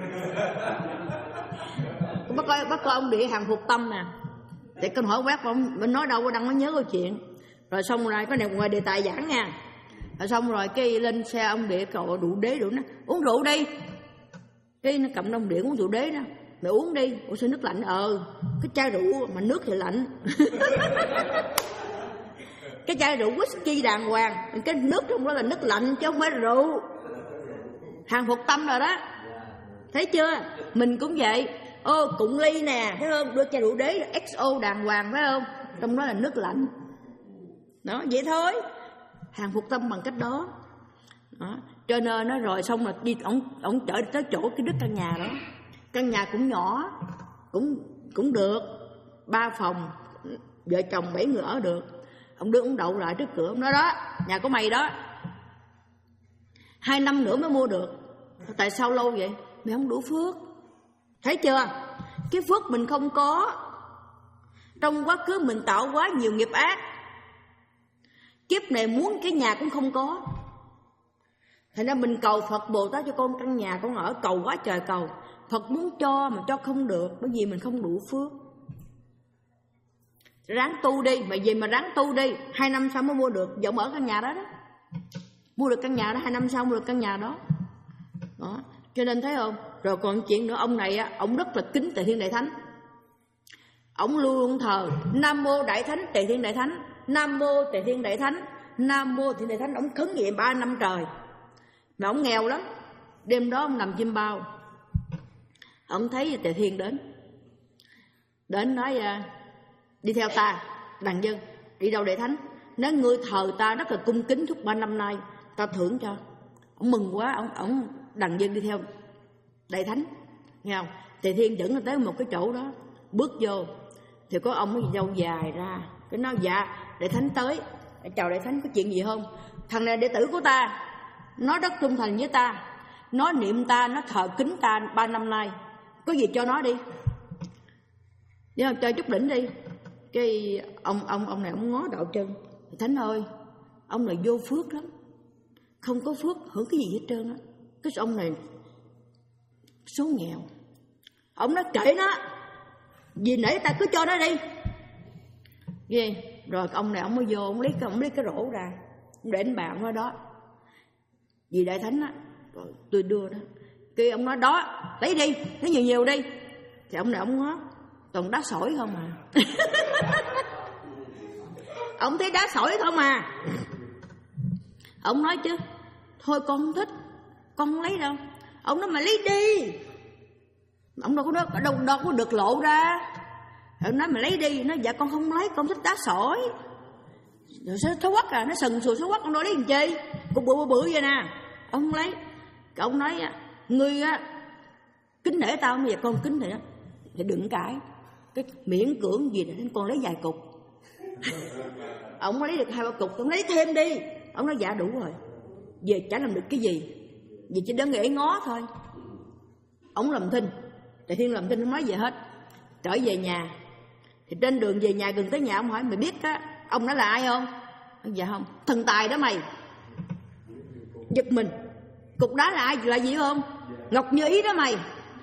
Bác coi, bác coi ông Địa hàng phục tâm nè. Để con hỏi quát ông, mình nói đâu có đăng, nó nhớ câu chuyện. Rồi xong rồi cái này ngoài đề tài giảng nha. Rồi xong rồi cái lên xe ông Địa cậu đủ đế đủ nó uống rượu đi. Cái nó cầm ông Địa uống rượu đế đó. Mày uống đi. Ủa sao nước lạnh? Ờ cái chai rượu mà nước thì lạnh. cái chai rượu whisky đàng hoàng, cái nước trong đó là nước lạnh chứ không phải rượu. Hàng phục tâm rồi đó, thấy chưa? Mình cũng vậy. Ô cụng ly nè, thấy không? Đưa chai rượu đế ích o đàng hoàng, phải không? Trong đó là nước lạnh. Đó, vậy thôi. Hàng phục tâm bằng cách đó. Đó. Cho nên nó rồi xong là đi, ổng ổng chở tới chỗ cái đứt căn nhà đó. Căn nhà cũng nhỏ, cũng cũng được, ba phòng, vợ chồng bảy người ở được. Ông đưa ông đậu lại trước cửa, ông nói đó, nhà của mày đó, hai năm nữa mới mua được. Tại sao lâu vậy? Mày không đủ phước. Thấy chưa? Cái phước mình không có. Trong quá khứ mình tạo quá nhiều nghiệp ác, kiếp này muốn cái nhà cũng không có. Thành ra mình cầu Phật Bồ Tát cho con căn nhà con ở, cầu quá trời cầu. Phật muốn cho mà cho không được, bởi vì mình không đủ phước. Ráng tu đi, mà gì mà ráng tu đi, hai năm sau mới mua được, dọn ở căn nhà đó đó. Mua được căn nhà đó, hai năm sau mua được căn nhà đó. Đó, cho nên thấy không? Rồi còn chuyện nữa, ông này á, ông rất là kính Tề Thiên Đại Thánh. Ông luôn thờ Nam Mô Đại Thánh Tề Thiên Đại Thánh, Nam Mô Tề Thiên Đại Thánh, Nam Mô Tề Thiên Đại Thánh. Ông khấn niệm ba năm trời. Mà ông nghèo lắm. Đêm đó ông nằm chim bao, ông thấy Tề Thiên đến. Đến nói đi theo ta, đàn dân. Đi đâu Đại Thánh? Nếu ngươi thờ ta rất là cung kính suốt ba năm nay, ta thưởng cho. Ông mừng quá, ông ông đàn dân đi theo Đại Thánh, nghe không? Tề Thiên dẫn tới một cái chỗ đó, bước vô thì có ông cái dâu dài ra, cái nói dạ Đại Thánh tới. Chào Đại Thánh, có chuyện gì không? Thằng này đệ tử của ta, nó rất trung thành với ta, nó niệm ta, nó thờ kính ta ba năm nay, có gì cho nó đi, đi không, cho chút đỉnh đi. Cái ông ông ông này ông ngó đạo chân, Thánh ơi, ông này vô phước lắm, không có phước hưởng cái gì hết trơn á. Cái ông này số nghèo. Ông nói kệ nó, vì nãy ta cứ cho nó đi. Ghê. Rồi ông này ông mới vô, ông lấy cái ông lấy cái rổ ra, ông để anh bạn ở đó. Vì Đại Thánh á, rồi tôi đưa đó. Cái ông nói đó, lấy đi, lấy nhiều nhiều đi. Thì ông này ông ngó, toàn đá sỏi không à. Ông thấy đá sỏi không à. Ông nói chứ, thôi con không thích, con không lấy đâu. Ông nói mà lấy đi. Ông đâu có đâu, đâu, đâu có được lộ ra. Ông nói mà lấy đi. Nói dạ con không lấy, con thích đá sỏi. Rồi số quắc à, nó sừng sùi số quắc, ông nói lấy làm chi, cục bự bự bự vậy nè. Ông không lấy. Ông nói ngươi á kính nể tao, bây giờ con kính nể thì đừng cãi, cái miễn cưỡng gì để con lấy vài cục. Ông lấy được hai ba cục, ông lấy thêm đi. Ông nói dạ đủ rồi, về chả làm được cái gì, vì chỉ đơn nghĩ ngó thôi. Ông làm thinh, Tề Thiên làm thinh không nói gì hết. Trở về nhà thì trên đường về nhà gần tới nhà ông hỏi mày biết á ông đó là ai không? Dạ không. Thần tài đó mày. Giật mình, cục đá là ai, là gì không? Ngọc Như Ý đó mày.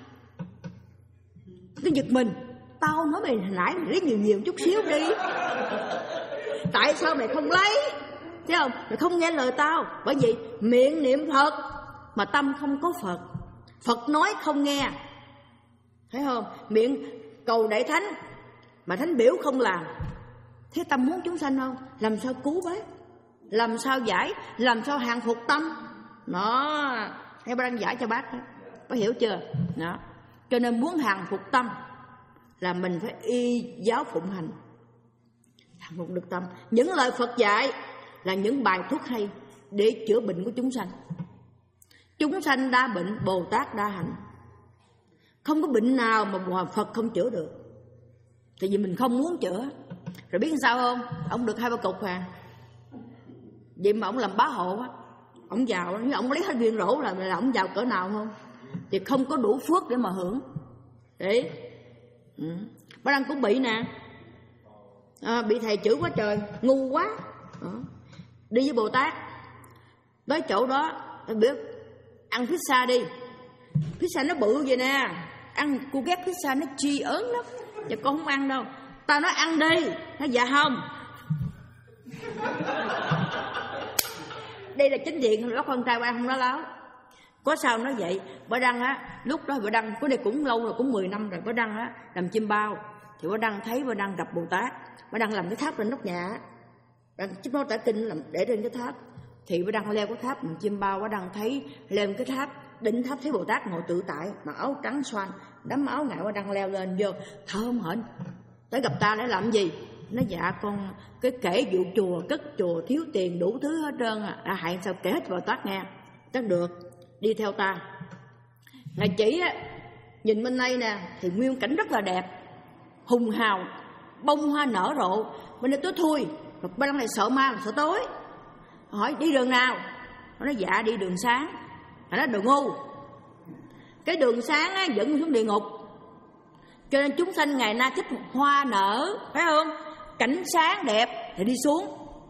Tôi giật mình, tao nói mày hồi nãy mày lấy nhiều nhiều chút xíu đi, tại sao mày không lấy? Thấy không? Mày không nghe lời tao, bởi vì miệng niệm Phật mà tâm không có Phật. Phật nói không nghe, thấy không? Miệng cầu Đại Thánh mà Thánh biểu không làm. Thế tâm muốn chúng sanh không? Làm sao cứu bác? Làm sao giải? Làm sao hàng phục tâm? Đó, hay ba đang giải cho bác đó. Có hiểu chưa? Đó. Cho nên muốn hàng phục tâm là mình phải y giáo phụng hành, hàng phục được tâm. Những lời Phật dạy là những bài thuốc hay để chữa bệnh của chúng sanh. Chúng sanh đa bệnh, Bồ Tát đa hạnh. Không có bệnh nào mà Phật không chữa được, tại vì mình không muốn chữa. Rồi biết sao không? Ông được hai ba cục à, vậy mà ông làm bá hộ á, ông giàu, nhưng ông lấy hết viên rổ là, là ông giàu cỡ nào không? Thì không có đủ phước để mà hưởng. Đấy. Ừ. Bác Đăng cũng bị nè, à, bị thầy chửi quá trời, ngu quá. Đó. Đi với Bồ Tát tới chỗ đó, tôi biết ăn pizza đi, pizza nó bự vậy nè, ăn cô ghét pizza nó chi ớn lắm, và con không ăn đâu. Tao nói ăn đi, nó dạ không. Đây là chính diện, lúc con trai ăn không nói láo. Có sao nói vậy. Bà Đăng á, lúc đó bà Đăng, cái này cũng lâu rồi, cũng mười năm rồi. Bà Đăng á, làm chim bao. Thì bà Đăng thấy bà Đăng gặp Bồ Tát. Bà Đăng làm cái tháp lên nóc nhà. Chiếc Báu Tả Kinh làm để trên cái tháp. Thì bà đang leo cái tháp, chim bao bà đang thấy lên cái tháp, đỉnh tháp thấy Bồ Tát ngồi tự tại, mặc áo trắng xoan, đám áo ngại bà đang leo lên vô, thở hổn hển. Tới gặp ta để làm gì? Nó dạ con cái kể vụ chùa, cất chùa thiếu tiền đủ thứ hết trơn à. À hại sao kể hết Bồ Tát nghe. Chắc được, đi theo ta. Ngài chỉ á, nhìn bên đây nè thì nguyên cảnh rất là đẹp, hùng hào, bông hoa nở rộ. Bên đây tối thui, bà đang lại sợ ma, sợ tối. Hỏi đi đường nào? Nó nói dạ đi đường sáng. Nó nói đồ ngu, cái đường sáng á, dẫn xuống địa ngục. Cho nên chúng sanh ngày nay thích hoa nở, phải không? Cảnh sáng đẹp thì đi xuống.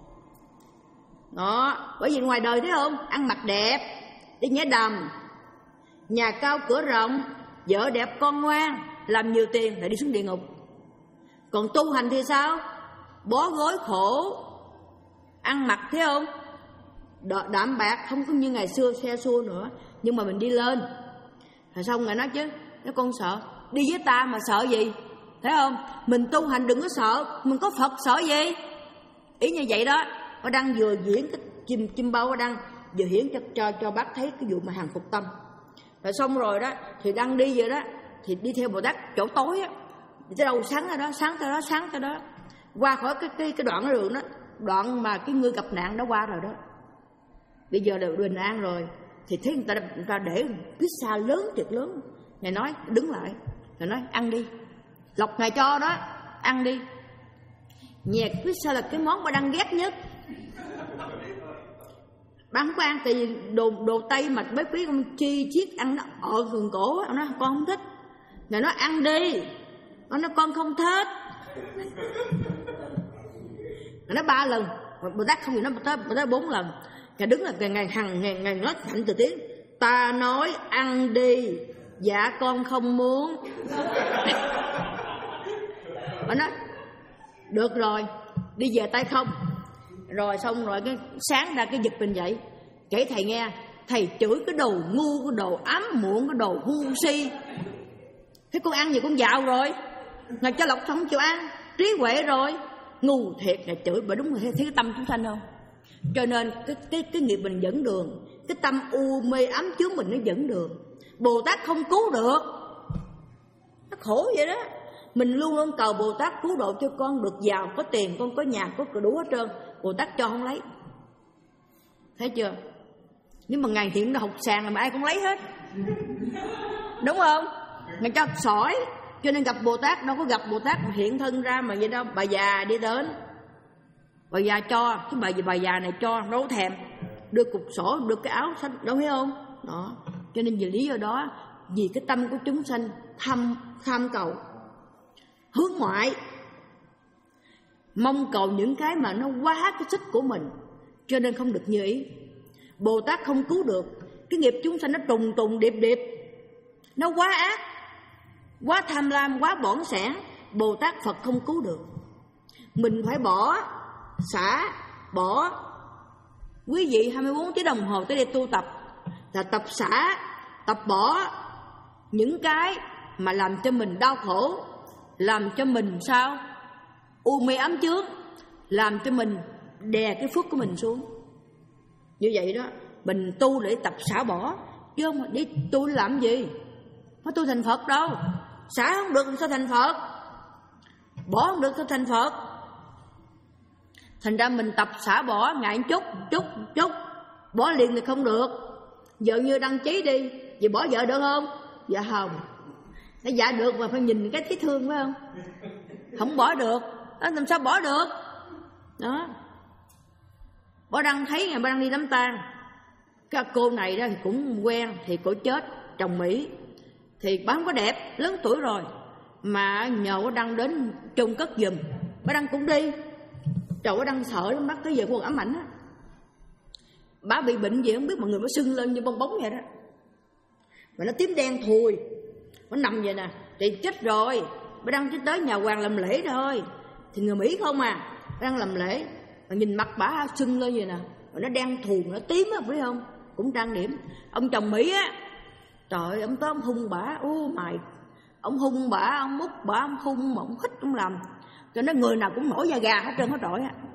Đó, bởi vì ngoài đời thấy không? Ăn mặc đẹp, đi nhảy đầm, nhà cao cửa rộng, vợ đẹp con ngoan, làm nhiều tiền lại đi xuống địa ngục. Còn tu hành thì sao? Bó gối khổ, ăn mặc thấy không? Đạm bạc, không có như ngày xưa xe xua nữa. Nhưng mà mình đi lên. Rồi xong Ngài nói chứ, nếu con sợ, đi với ta mà sợ gì? Thấy không? Mình tu hành đừng có sợ, mình có Phật sợ gì? Ý như vậy đó. Bà đang vừa diễn cái chim, chim bao bà đang vừa diễn cho, cho, cho bác thấy cái vụ mà hàng phục tâm. Rồi xong rồi đó, thì đang đi vậy đó, thì đi theo Bồ Tát chỗ tối á. Tới đâu sáng tới đó, sáng tới đó, sáng tới đó. Qua khỏi cái, cái, cái đoạn đường đó, đoạn mà cái người gặp nạn đã qua rồi đó. Bây giờ đều bình an rồi. Thì thấy người ta, người ta để pizza lớn thiệt lớn. Ngài nói đứng lại, Ngài nói ăn đi, lộc Ngài cho đó, ăn đi. Nhẹt pizza là cái món bà đang ghét nhất. Bà không có ăn, tại vì đồ, đồ Tây mà bếp quý con chi chiết ăn nó ở gần cổ. Ông nói con không thích. Ngài nói ăn đi. Ông nói con không thích. Ngài nói ba lần, Bồ Tát không gì nói Bồ Tát bốn lần. Ngài đứng là ngày hằng ngày ngày nói thạnh từ tiếng ta nói ăn đi, dạ con không muốn. Bà nói được rồi, đi về tay không. Rồi xong rồi cái sáng ra cái giật mình dậy, kể thầy nghe, thầy chửi cái đồ ngu, cái đồ ám muộn, cái đồ ngu si. Thế con ăn gì con dạo rồi, Ngài cho lộc không chịu ăn, trí huệ rồi, ngu thiệt. Ngài chửi bà đúng rồi, thấy cái tâm chúng sanh không? Cho nên cái, cái, cái nghiệp mình dẫn đường, cái tâm u mê ám chướng mình nó dẫn đường. Bồ Tát không cứu được, nó khổ vậy đó. Mình luôn luôn cầu Bồ Tát cứu độ cho con được giàu, có tiền, con có nhà, có đủ hết trơn. Bồ Tát cho không lấy. Thấy chưa? Nhưng mà Ngài thiện nó học sàng mà ai cũng lấy hết. Đúng không? Ngài cho sỏi. Cho nên gặp Bồ Tát, đâu có gặp Bồ Tát hiện thân ra mà vậy đâu. Bà già đi đến, bà già cho, cái bà, bà già này cho, đâu thèm. Đưa cục sổ, đưa cái áo xanh, đâu thấy không? Đó. Cho nên vì lý do đó, vì cái tâm của chúng sanh tham, tham cầu, hướng ngoại, mong cầu những cái mà nó quá cái sức của mình, cho nên không được như ý. Bồ Tát không cứu được. Cái nghiệp chúng sanh nó trùng trùng điệp điệp, nó quá ác, quá tham lam, quá bỏng sẻn. Bồ Tát Phật không cứu được. Mình phải bỏ, xả, bỏ. Quý vị hai mươi bốn tiếng đồng hồ tới đây tu tập là tập xả, tập bỏ những cái mà làm cho mình đau khổ, làm cho mình sao? U mê ấm chướng, làm cho mình đè cái phước của mình xuống. Như vậy đó, mình tu để tập xả bỏ, chứ không đi tu làm gì? Có tu thành Phật đâu. Xả không được sao thành Phật, bỏ không được sao thành Phật. Thành ra mình tập xả bỏ ngày chút, chút, chút. Bỏ liền thì không được. Vợ như đăng ký đi, vậy bỏ vợ được không? Dạ không. Nó dạ được mà phải nhìn cái thấy thương phải không? Không bỏ được, đó làm sao bỏ được? Đó. Bỏ đăng thấy ngày bà đăng đi đám tang. Cái cô này đó thì cũng quen, thì cổ chết, chồng Mỹ. Thì bà không có đẹp, lớn tuổi rồi, mà nhờ bà đăng đến chung cất giùm. Bà đăng cũng đi. Trời, bà đăng sợ lắm, bắt tới giờ còn ám ảnh á. Bà bị bệnh gì không biết, mọi người nó sưng lên như bong bóng vậy đó. Mà nó tím đen thùi, nó nằm vậy nè. Thì chết rồi, bà đăng chỉ tới nhà hoàng làm lễ thôi. Thì người Mỹ không à, bà đăng làm lễ. Mà nhìn mặt bà sưng lên vậy nè, mà nó đen thùi, nó tím á, biết không? Cũng trang điểm. Ông chồng Mỹ á, trời ơi, ông tới ông hung bả, ô mày, ông hung bả, ông mút bả, ông hung mà ông hít, ông làm cho nó người nào cũng nổi da gà hết trơn hết trọi á.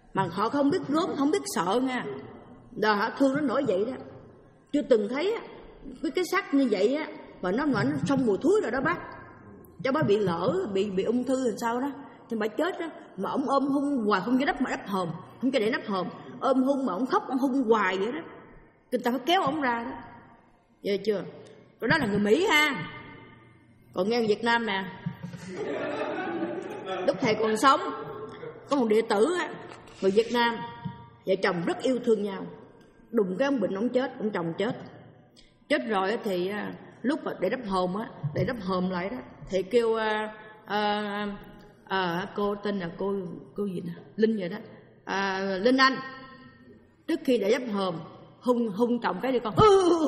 mà họ không biết gớm, không biết sợ nha. Rồi họ thương nó nổi vậy đó. Chưa từng thấy á, với cái xác như vậy á, mà nó nó xong mùi thúi rồi đó bác. Cho bác bị lỡ, bị bị ung thư làm sao đó, thì bà chết đó. Mà ông ôm hung hoài, không cho đắp mà đắp hòm, không cho để đắp hòm, ôm hung mà ông khóc, ông hung hoài vậy đó. Người ta phải kéo ông ra đó. Vậy chưa? Còn đó là người Mỹ ha. Còn nghe Việt Nam nè, lúc thầy còn sống, có một đệ tử á, người Việt Nam, vợ chồng rất yêu thương nhau. Đùng cái ông bệnh, ông chết, ông chồng chết. Chết rồi thì lúc mà để đắp hòm á, để đắp hòm lại đó, thì kêu à, à, à, cô tên là cô cô gì nè, Linh vậy đó, à, Linh Anh. Trước khi để đắp hòm, hung hung chồng cái đi con.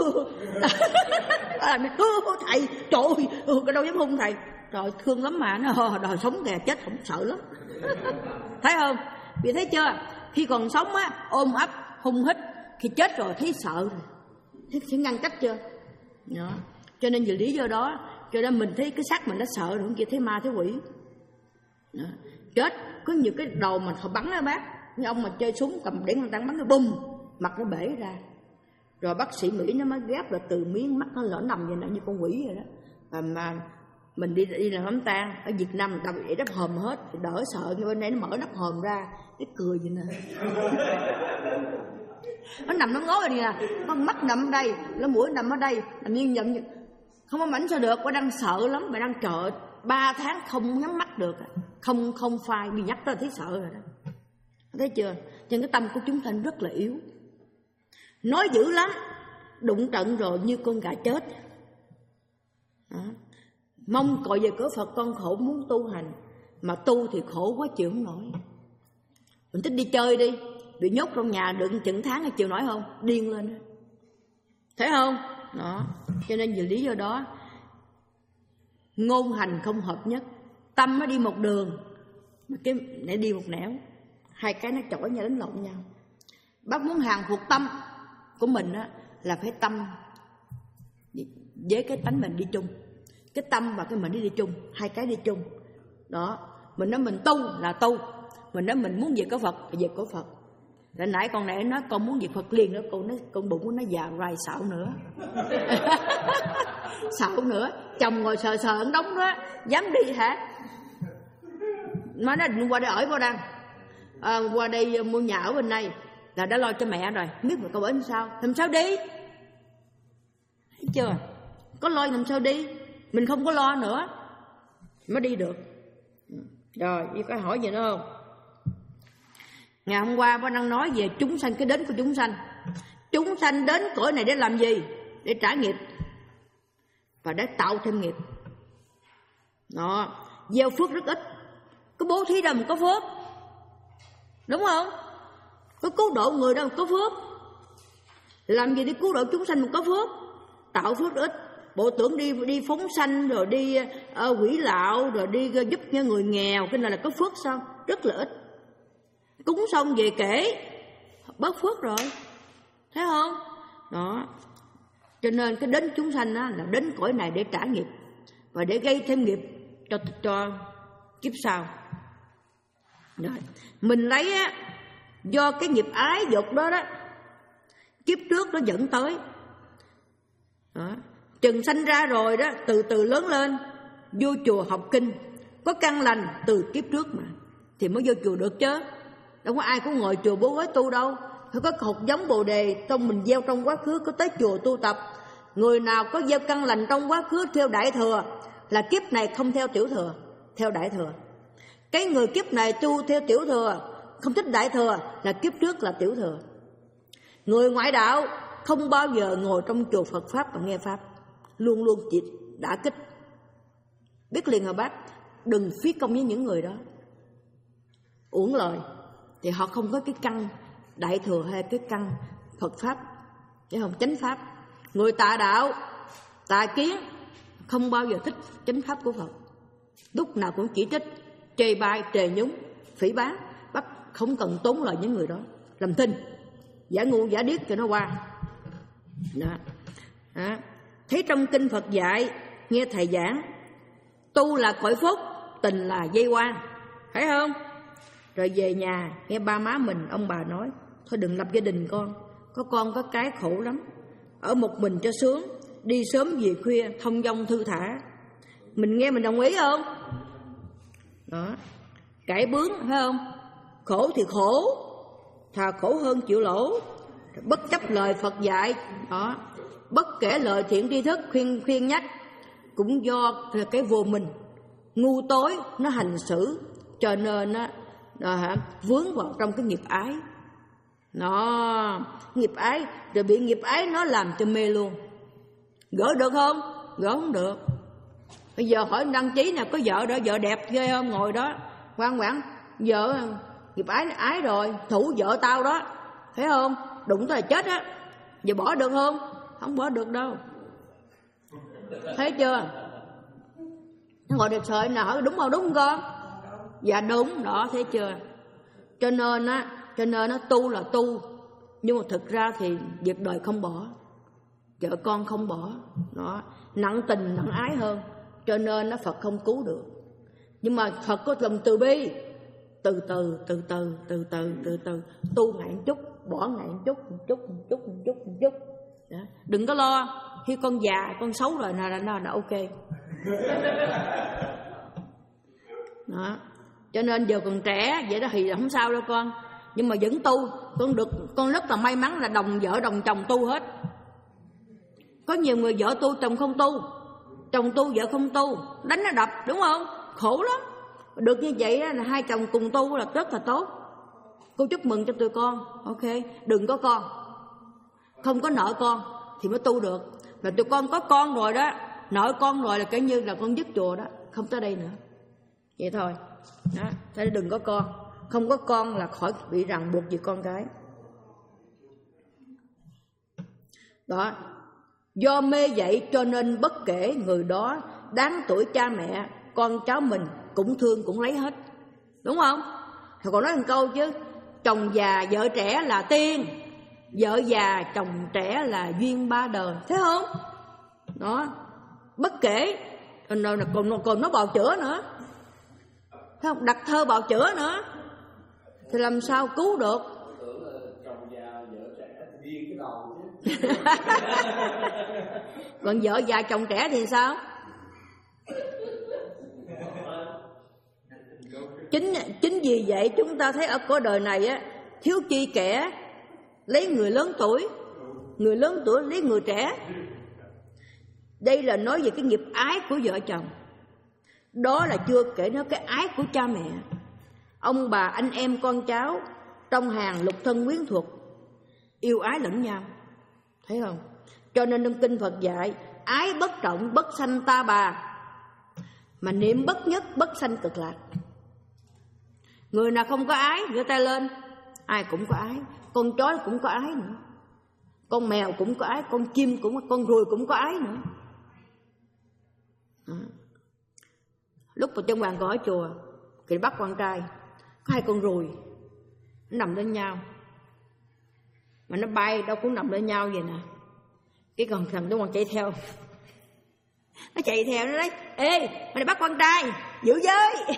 Thầy, trời ơi, cái đâu dám hung thầy. Trời, thương lắm mà, nó đòi sống kìa, chết không sợ lắm. Thấy không? Vì thấy chưa? Khi còn sống á, ôm ấp, hung hít. Khi chết rồi thấy sợ rồi, thấy, thấy ngăn cách chưa? Đó. Cho nên vì lý do đó, cho nên mình thấy cái xác mình nó sợ rồi, không kia thấy ma thấy quỷ. Đó. Chết, có nhiều cái đầu mà họ bắn á bác. Như ông mà chơi súng cầm đèn tăng bắn cái bùm, mặt nó bể ra. Rồi bác sĩ Mỹ nó mới ghép là từ miếng mắt nó lỡ nằm vậy nè, như con quỷ vậy đó. Mà, mà mình đi đi làm đám tang ở Việt Nam mình đâu bị đắp hòm hết thì đỡ sợ. Nhưng bên đây nó mở đắp hòm ra, cái cười vậy nè. Nó nằm nó ngó rồi nè, con mắt nằm ở đây, nó mũi nằm ở đây, nằm như nhận không có mảnh sao được. Bà đang sợ lắm, bà đang trợ ba tháng không nhắm mắt được, không không phai, bị nhắc tới thấy sợ rồi đó. Thấy chưa? Trên cái tâm của chúng ta rất là yếu, nói dữ lắm, đụng trận rồi như con gà chết. Đó. Mong cội về cửa Phật con khổ muốn tu hành, mà tu thì khổ quá chịu không nổi. Mình thích đi chơi đi, bị nhốt trong nhà đựng chừng tháng hay chịu nổi không? Điên lên, thấy không? Đó. Cho nên vì lý do đó, ngôn hành không hợp nhất, tâm nó đi một đường, cái này đi một nẻo, hai cái nó chổi nhau đánh lộn nhau. Bác muốn hàng phục tâm của mình á, là phải tâm với cái tánh mình đi chung, cái tâm và cái mình đi chung, hai cái đi chung. Đó, mình nói mình tu là tu, mình nói mình muốn về có Phật là về có Phật. Rồi nãy con này nói con muốn về Phật liền đó, con nói con bụng của nó già rai xạo nữa. Xạo nữa, chồng ngồi sờ sờ ẩn đóng đó, dám đi hả? Nó nói qua đây ở qua đang à, qua đây mua nhà ở bên này là đã lo cho mẹ rồi, biết mà cậu bệnh sao, làm sao đi? Thấy chưa? Có lo làm sao đi? Mình không có lo nữa mới đi được. Rồi, đi có hỏi gì nữa không? Ngày hôm qua bác đang nói về chúng sanh, cái đến của chúng sanh. Chúng sanh đến cõi này để làm gì? Để trả nghiệp và để tạo thêm nghiệp. Đó, gieo phước rất ít. Có bố thí đâu mà có phước, đúng không? Có cứu độ người đâu mà có phước. Làm gì để cứu độ chúng sanh mà có phước? Tạo phước ít. Bộ tưởng đi đi phóng sanh rồi đi uh, quỷ lạo rồi đi uh, giúp cho người nghèo, cái này là có phước sao? Rất là ít. Cúng xong về kể bớt phước rồi, thấy không? Đó, cho nên cái đến chúng sanh á, là đến cõi này để trả nghiệp và để gây thêm nghiệp cho cho kiếp sau. Rồi mình lấy á, do cái nghiệp ái dục đó đó, kiếp trước nó dẫn tới đó. Chừng sanh ra rồi đó, từ từ lớn lên, vô chùa học kinh, có căn lành từ kiếp trước mà thì mới vô chùa được chứ. Đâu có ai cũng ngồi chùa bố gói tu đâu. Phải có hột giống bồ đề trong mình gieo trong quá khứ, có tới chùa tu tập. Người nào có gieo căn lành trong quá khứ theo đại thừa là kiếp này không theo tiểu thừa, theo đại thừa. Cái người kiếp này tu theo tiểu thừa, không thích đại thừa, là kiếp trước là tiểu thừa. Người ngoại đạo không bao giờ ngồi trong chùa Phật Pháp và nghe Pháp, luôn luôn chỉ đả kích. Biết liền hả bác? Đừng phí công với những người đó, uổng lời. Thì họ không có cái căn đại thừa hay cái căn Phật Pháp, chứ không chánh Pháp. Người tà đạo, tà kiến không bao giờ thích chánh Pháp của Phật, lúc nào cũng chỉ trích, chê bai, trề nhúng, phỉ báng. Bắt không cần tốn lời những người đó, làm thinh, giả ngu giả điếc cho nó qua. Đó. Đó. Thấy trong kinh Phật dạy, nghe thầy giảng, tu là cõi phúc, tình là dây quan, phải không? Rồi về nhà nghe ba má mình, ông bà nói thôi đừng lập gia đình con, có con có cái khổ lắm, ở một mình cho sướng, đi sớm về khuya thông dong thư thả. Mình nghe mình đồng ý không? Đó, cải bướng phải không? Khổ thì khổ, thà khổ hơn chịu lỗ, bất chấp lời Phật dạy. Đó, bất kể lời thiện tri thức khuyên khuyên nhắc, cũng do cái vô mình ngu tối nó hành xử, cho nên nó, nó hả, vướng vào trong cái nghiệp ái. Nó nghiệp ái, rồi bị nghiệp ái nó làm cho mê luôn. Gỡ được không? Gỡ không được. Bây giờ hỏi đăng ký nè, có vợ đó, vợ đẹp ghê không? Ngồi đó ngoan ngoãn, vợ nghiệp ái ái rồi, thủ vợ tao đó, thấy không? Đụng tới là chết á. Giờ bỏ được không? Không bỏ được đâu. Thấy chưa? Nó ngồi đẹp sợi nào hỏi đúng không? Đúng không con? Dạ đúng, đó, thấy chưa? Cho nên á, cho nên nó tu là tu, nhưng mà thực ra thì việc đời không bỏ, vợ con không bỏ, đó, nặng tình nặng ái hơn, cho nên nó Phật không cứu được. Nhưng mà Phật có lòng từ bi, từ từ từ từ từ từ từ từ tu ngày một chút, bỏ ngày một chút, một chút, một chút, một chút, một chút. Đó. Đừng có lo khi con già con xấu rồi là là là ok. Đó. Cho nên giờ còn trẻ vậy đó thì không sao đâu con, nhưng mà vẫn tu. Con được, con rất là may mắn là đồng vợ đồng chồng tu hết. Có nhiều người vợ tu chồng không tu, chồng tu vợ không tu, đánh nó đập, đúng không? Khổ lắm. Được như vậy là hai chồng cùng tu là rất là tốt. Cô chúc mừng cho tụi con. Ok, đừng có con, không có nợ con thì mới tu được. Mà tụi con có con rồi đó, nợ con rồi là kể như là con dứt chùa đó, không tới đây nữa. Vậy thôi. Đó, thế đừng có con. Không có con là khỏi bị ràng buộc gì con cái. Đó. Do mê vậy cho nên bất kể người đó đáng tuổi cha mẹ, con cháu mình cũng thương cũng lấy hết. Đúng không? Thì còn nói một câu chứ, chồng già vợ trẻ là tiên, vợ già chồng trẻ là duyên ba đời. Thấy không? Đó. Bất kể, còn, còn, còn nó bào chữa nữa. Thấy không? Đặt thơ bào chữa nữa thì làm sao cứu được? Tưởng là chồng già vợ trẻ điên cái đầu chứ. Còn vợ già chồng trẻ thì sao? Chính chính vì vậy chúng ta thấy ở cõi đời này á, thiếu chi kẻ lấy người lớn tuổi, người lớn tuổi lấy người trẻ. Đây là nói về cái nghiệp ái của vợ chồng. Đó là chưa kể nói cái ái của cha mẹ, ông bà, anh em, con cháu, trong hàng lục thân quyến thuộc, yêu ái lẫn nhau. Thấy không? Cho nên trong kinh Phật dạy, ái bất trọng, bất sanh ta bà, mà niệm bất nhất, bất sanh cực lạc. Người nào không có ái, giơ tay lên. Ai cũng có ái. Con chó cũng có ái nữa, con mèo cũng có ái, con chim cũng có, con ruồi cũng có ái nữa. Đó. Lúc mà trong hoàng còn ở chùa thì bắt con trai, có hai con ruồi nó nằm lên nhau, mà nó bay đâu cũng nằm lên nhau vậy nè. Cái con thằng đó còn chạy theo, nó chạy theo, nó nói ê mày này bắt con trai giữ giới.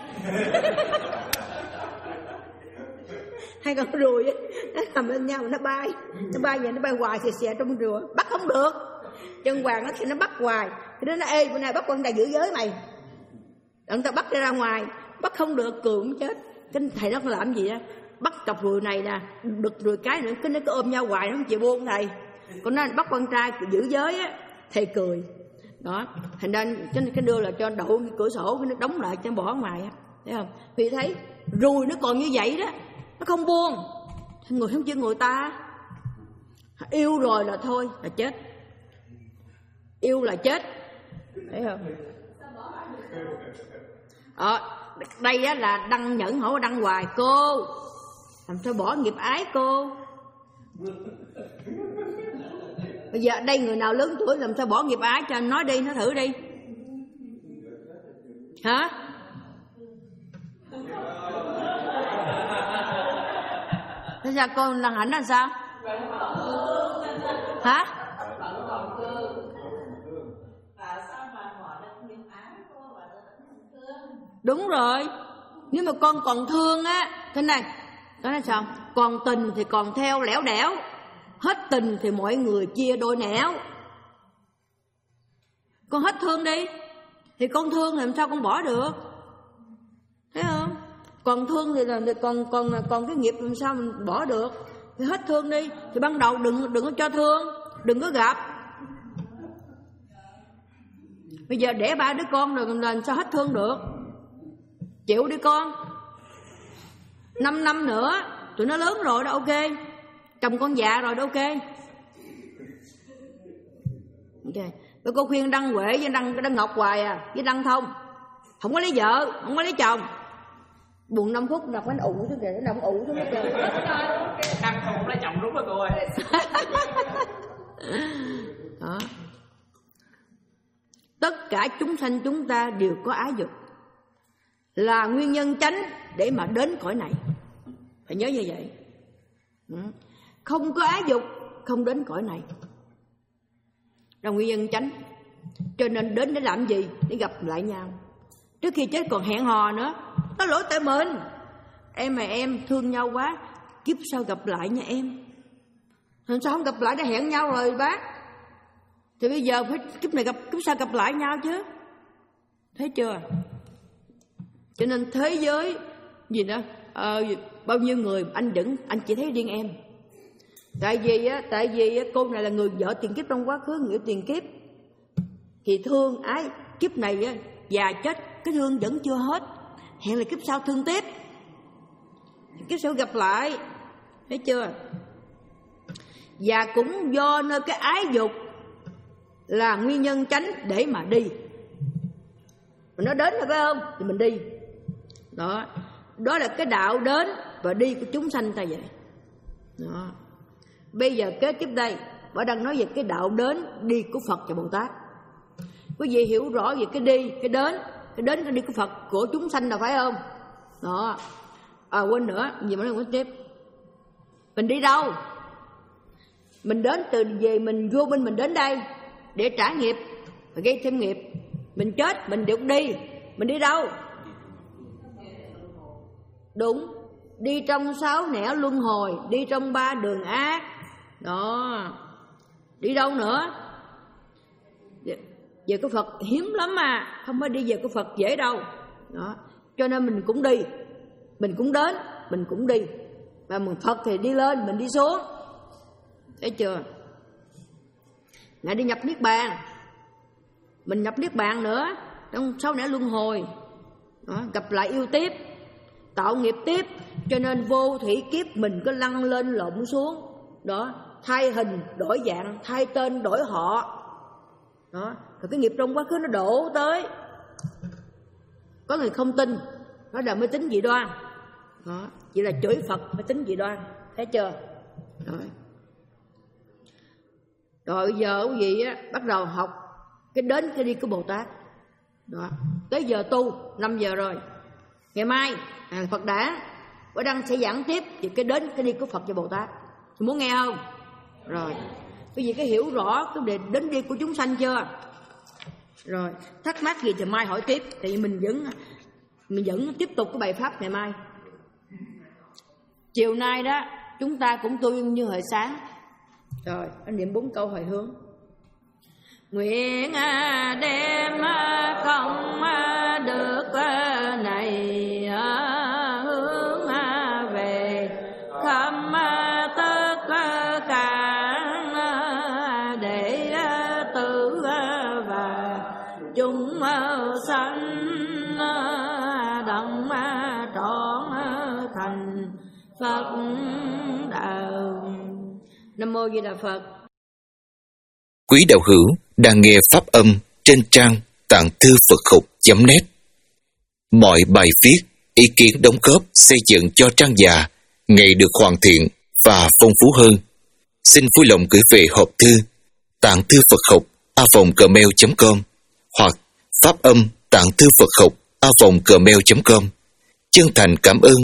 Hai con ruồi ấy, nó nằm lên nhau, nó bay, nó bay vậy, nó bay hoài xè xè trong rùa, bắt không được. Chân hoàng nó thì nó bắt hoài, thì nó nói ê bữa nay bắt con trai giữ giới mày. Đặng ta bắt ra ngoài, bắt không được, cười cũng chết. Cái thầy nó làm gì á, bắt cặp ruồi này nè, đực ruồi cái nữa, cái nó cứ ôm nhau hoài, nó không chịu buông thầy. Còn nó bắt con trai giữ giới á, thầy cười. Đó, thành ra cái đưa là cho đậu cái cửa sổ, nó đóng lại cho bỏ ngoài á, thấy không? Vì thấy ruồi nó còn như vậy đó, nó không buông. Người không chịu người ta yêu rồi là thôi là chết, yêu là chết, thấy không? Ờ, đây á là đăng nhẫn hỏi đăng hoài cô làm sao bỏ nghiệp ái cô. Bây giờ đây người nào lớn tuổi làm sao bỏ nghiệp ái, cho anh nói đi, nó thử đi. Hả? Thế sao con Lan Hạnh là sao? Hả? Đúng rồi. Nếu mà con còn thương á thế này, đó là sao? Còn tình thì còn theo lẻo đẻo, hết tình thì mọi người chia đôi nẻo. Con hết thương đi thì con thương làm sao con bỏ được, thấy không? Còn thương thì là còn còn còn cái nghiệp làm sao mình bỏ được? Thì hết thương đi, thì ban đầu đừng đừng có cho thương, đừng có gặp. Bây giờ đẻ ba đứa con rồi làm sao hết thương được? Chịu đi con. Năm năm nữa tụi nó lớn rồi đó, ok. Chồng con già rồi đó, ok. Ok. Tôi cô khuyên Đăng Huệ với Đăng, Đăng Ngọc hoài à, với Đăng Thông không có lấy vợ, không có lấy chồng. Buồn năm phút đọc bánh ụ chứ kìa, nó ụ chứ hết trơn. Đăng không lấy chồng đúng rồi cô ơi. Đó. Tất cả chúng sanh chúng ta đều có ái dục, là nguyên nhân chánh để mà đến cõi này. Phải nhớ như vậy. Không có ái dục không đến cõi này, là nguyên nhân chánh. Cho nên đến để làm gì? Để gặp lại nhau. Trước khi chết còn hẹn hò nữa. Có lỗi tại mình. Em mà em thương nhau quá, kiếp sau gặp lại nha em. Làm sao không gặp lại, đã hẹn nhau rồi bác. Thì bây giờ phải kiếp này gặp, kiếp sau gặp lại nhau chứ. Thấy chưa? Cho nên thế giới gì đó, ờ, bao nhiêu người anh vẫn anh chỉ thấy riêng em. Tại vì á, tại vì á, cô này là người vợ tiền kiếp trong quá khứ, người tiền kiếp thì thương ái, kiếp này á, già chết cái thương vẫn chưa hết, hẹn là kiếp sau thương tiếp, kiếp sau gặp lại, thấy chưa? Và cũng do nơi cái ái dục là nguyên nhân chánh để mà đi. Mình nói đến rồi phải không? Thì mình đi. Đó, đó là cái đạo đến và đi của chúng sanh ta vậy. Đó. Bây giờ kế tiếp đây, bà đang nói về cái đạo đến đi của Phật và Bồ Tát. Quý vị hiểu rõ về cái đi, cái đến, cái đến cái đi của Phật của chúng sanh là phải không? Đó. À quên nữa, gì mà nói quên tiếp. Mình đi đâu? Mình đến từ về mình vô bên mình đến đây để trả nghiệp và gây thêm nghiệp. Mình chết mình được đi. Mình đi đâu? Đúng, đi trong sáu nẻo luân hồi, đi trong ba đường ác. Đó. Đi đâu nữa? Về cái Phật hiếm lắm mà, không phải đi về cái Phật dễ đâu. Đó. Cho nên mình cũng đi, mình cũng đến, mình cũng đi. Và mình Phật thì đi lên, mình đi xuống. Thấy chưa? Ngài đi nhập Niết Bàn, mình nhập Niết Bàn nữa, trong sáu nẻo luân hồi. Đó. Gặp lại yêu tiếp, tạo nghiệp tiếp. Cho nên vô thủy kiếp mình có lăn lên lộn xuống. Đó, thay hình đổi dạng, thay tên đổi họ. Đó, rồi cái nghiệp trong quá khứ nó đổ tới. Có người không tin, đó là mới tính dị đoan. Đó, chỉ là chửi Phật mới tính dị đoan. Thấy chưa? Rồi. Rồi bây giờ quý vị á, bắt đầu học cái đến cái đi của Bồ Tát. Đó, tới giờ tu năm giờ rồi. Ngày mai à, Phật đã Bữa Đăng sẽ giảng tiếp về cái đến cái đi của Phật và Bồ Tát. Thì muốn nghe không? Rồi, quý vị có hiểu rõ cái đề đến đi của chúng sanh chưa? Rồi, thắc mắc gì thì mai hỏi tiếp. Tại vì mình vẫn Mình vẫn tiếp tục cái bài pháp ngày mai. Chiều nay đó chúng ta cũng tu như hồi sáng. Rồi, anh niệm bốn câu hồi hướng. Nguyện đem không được này hướng về khắp tất cả để tự và chúng sanh đồng trọn thành Phật đạo. Nam mô Di Đà Phật. Quý đạo hữu đang nghe pháp âm trên trang tạng thư Phật học chấm net. Mọi bài viết, ý kiến đóng góp xây dựng cho trang già ngày được hoàn thiện và phong phú hơn. Xin vui lòng gửi về hộp thư tạng thư Phật học a vòng gmail chấm com hoặc pháp âm tạng thư Phật học a vòng gmail chấm com. Chân thành cảm ơn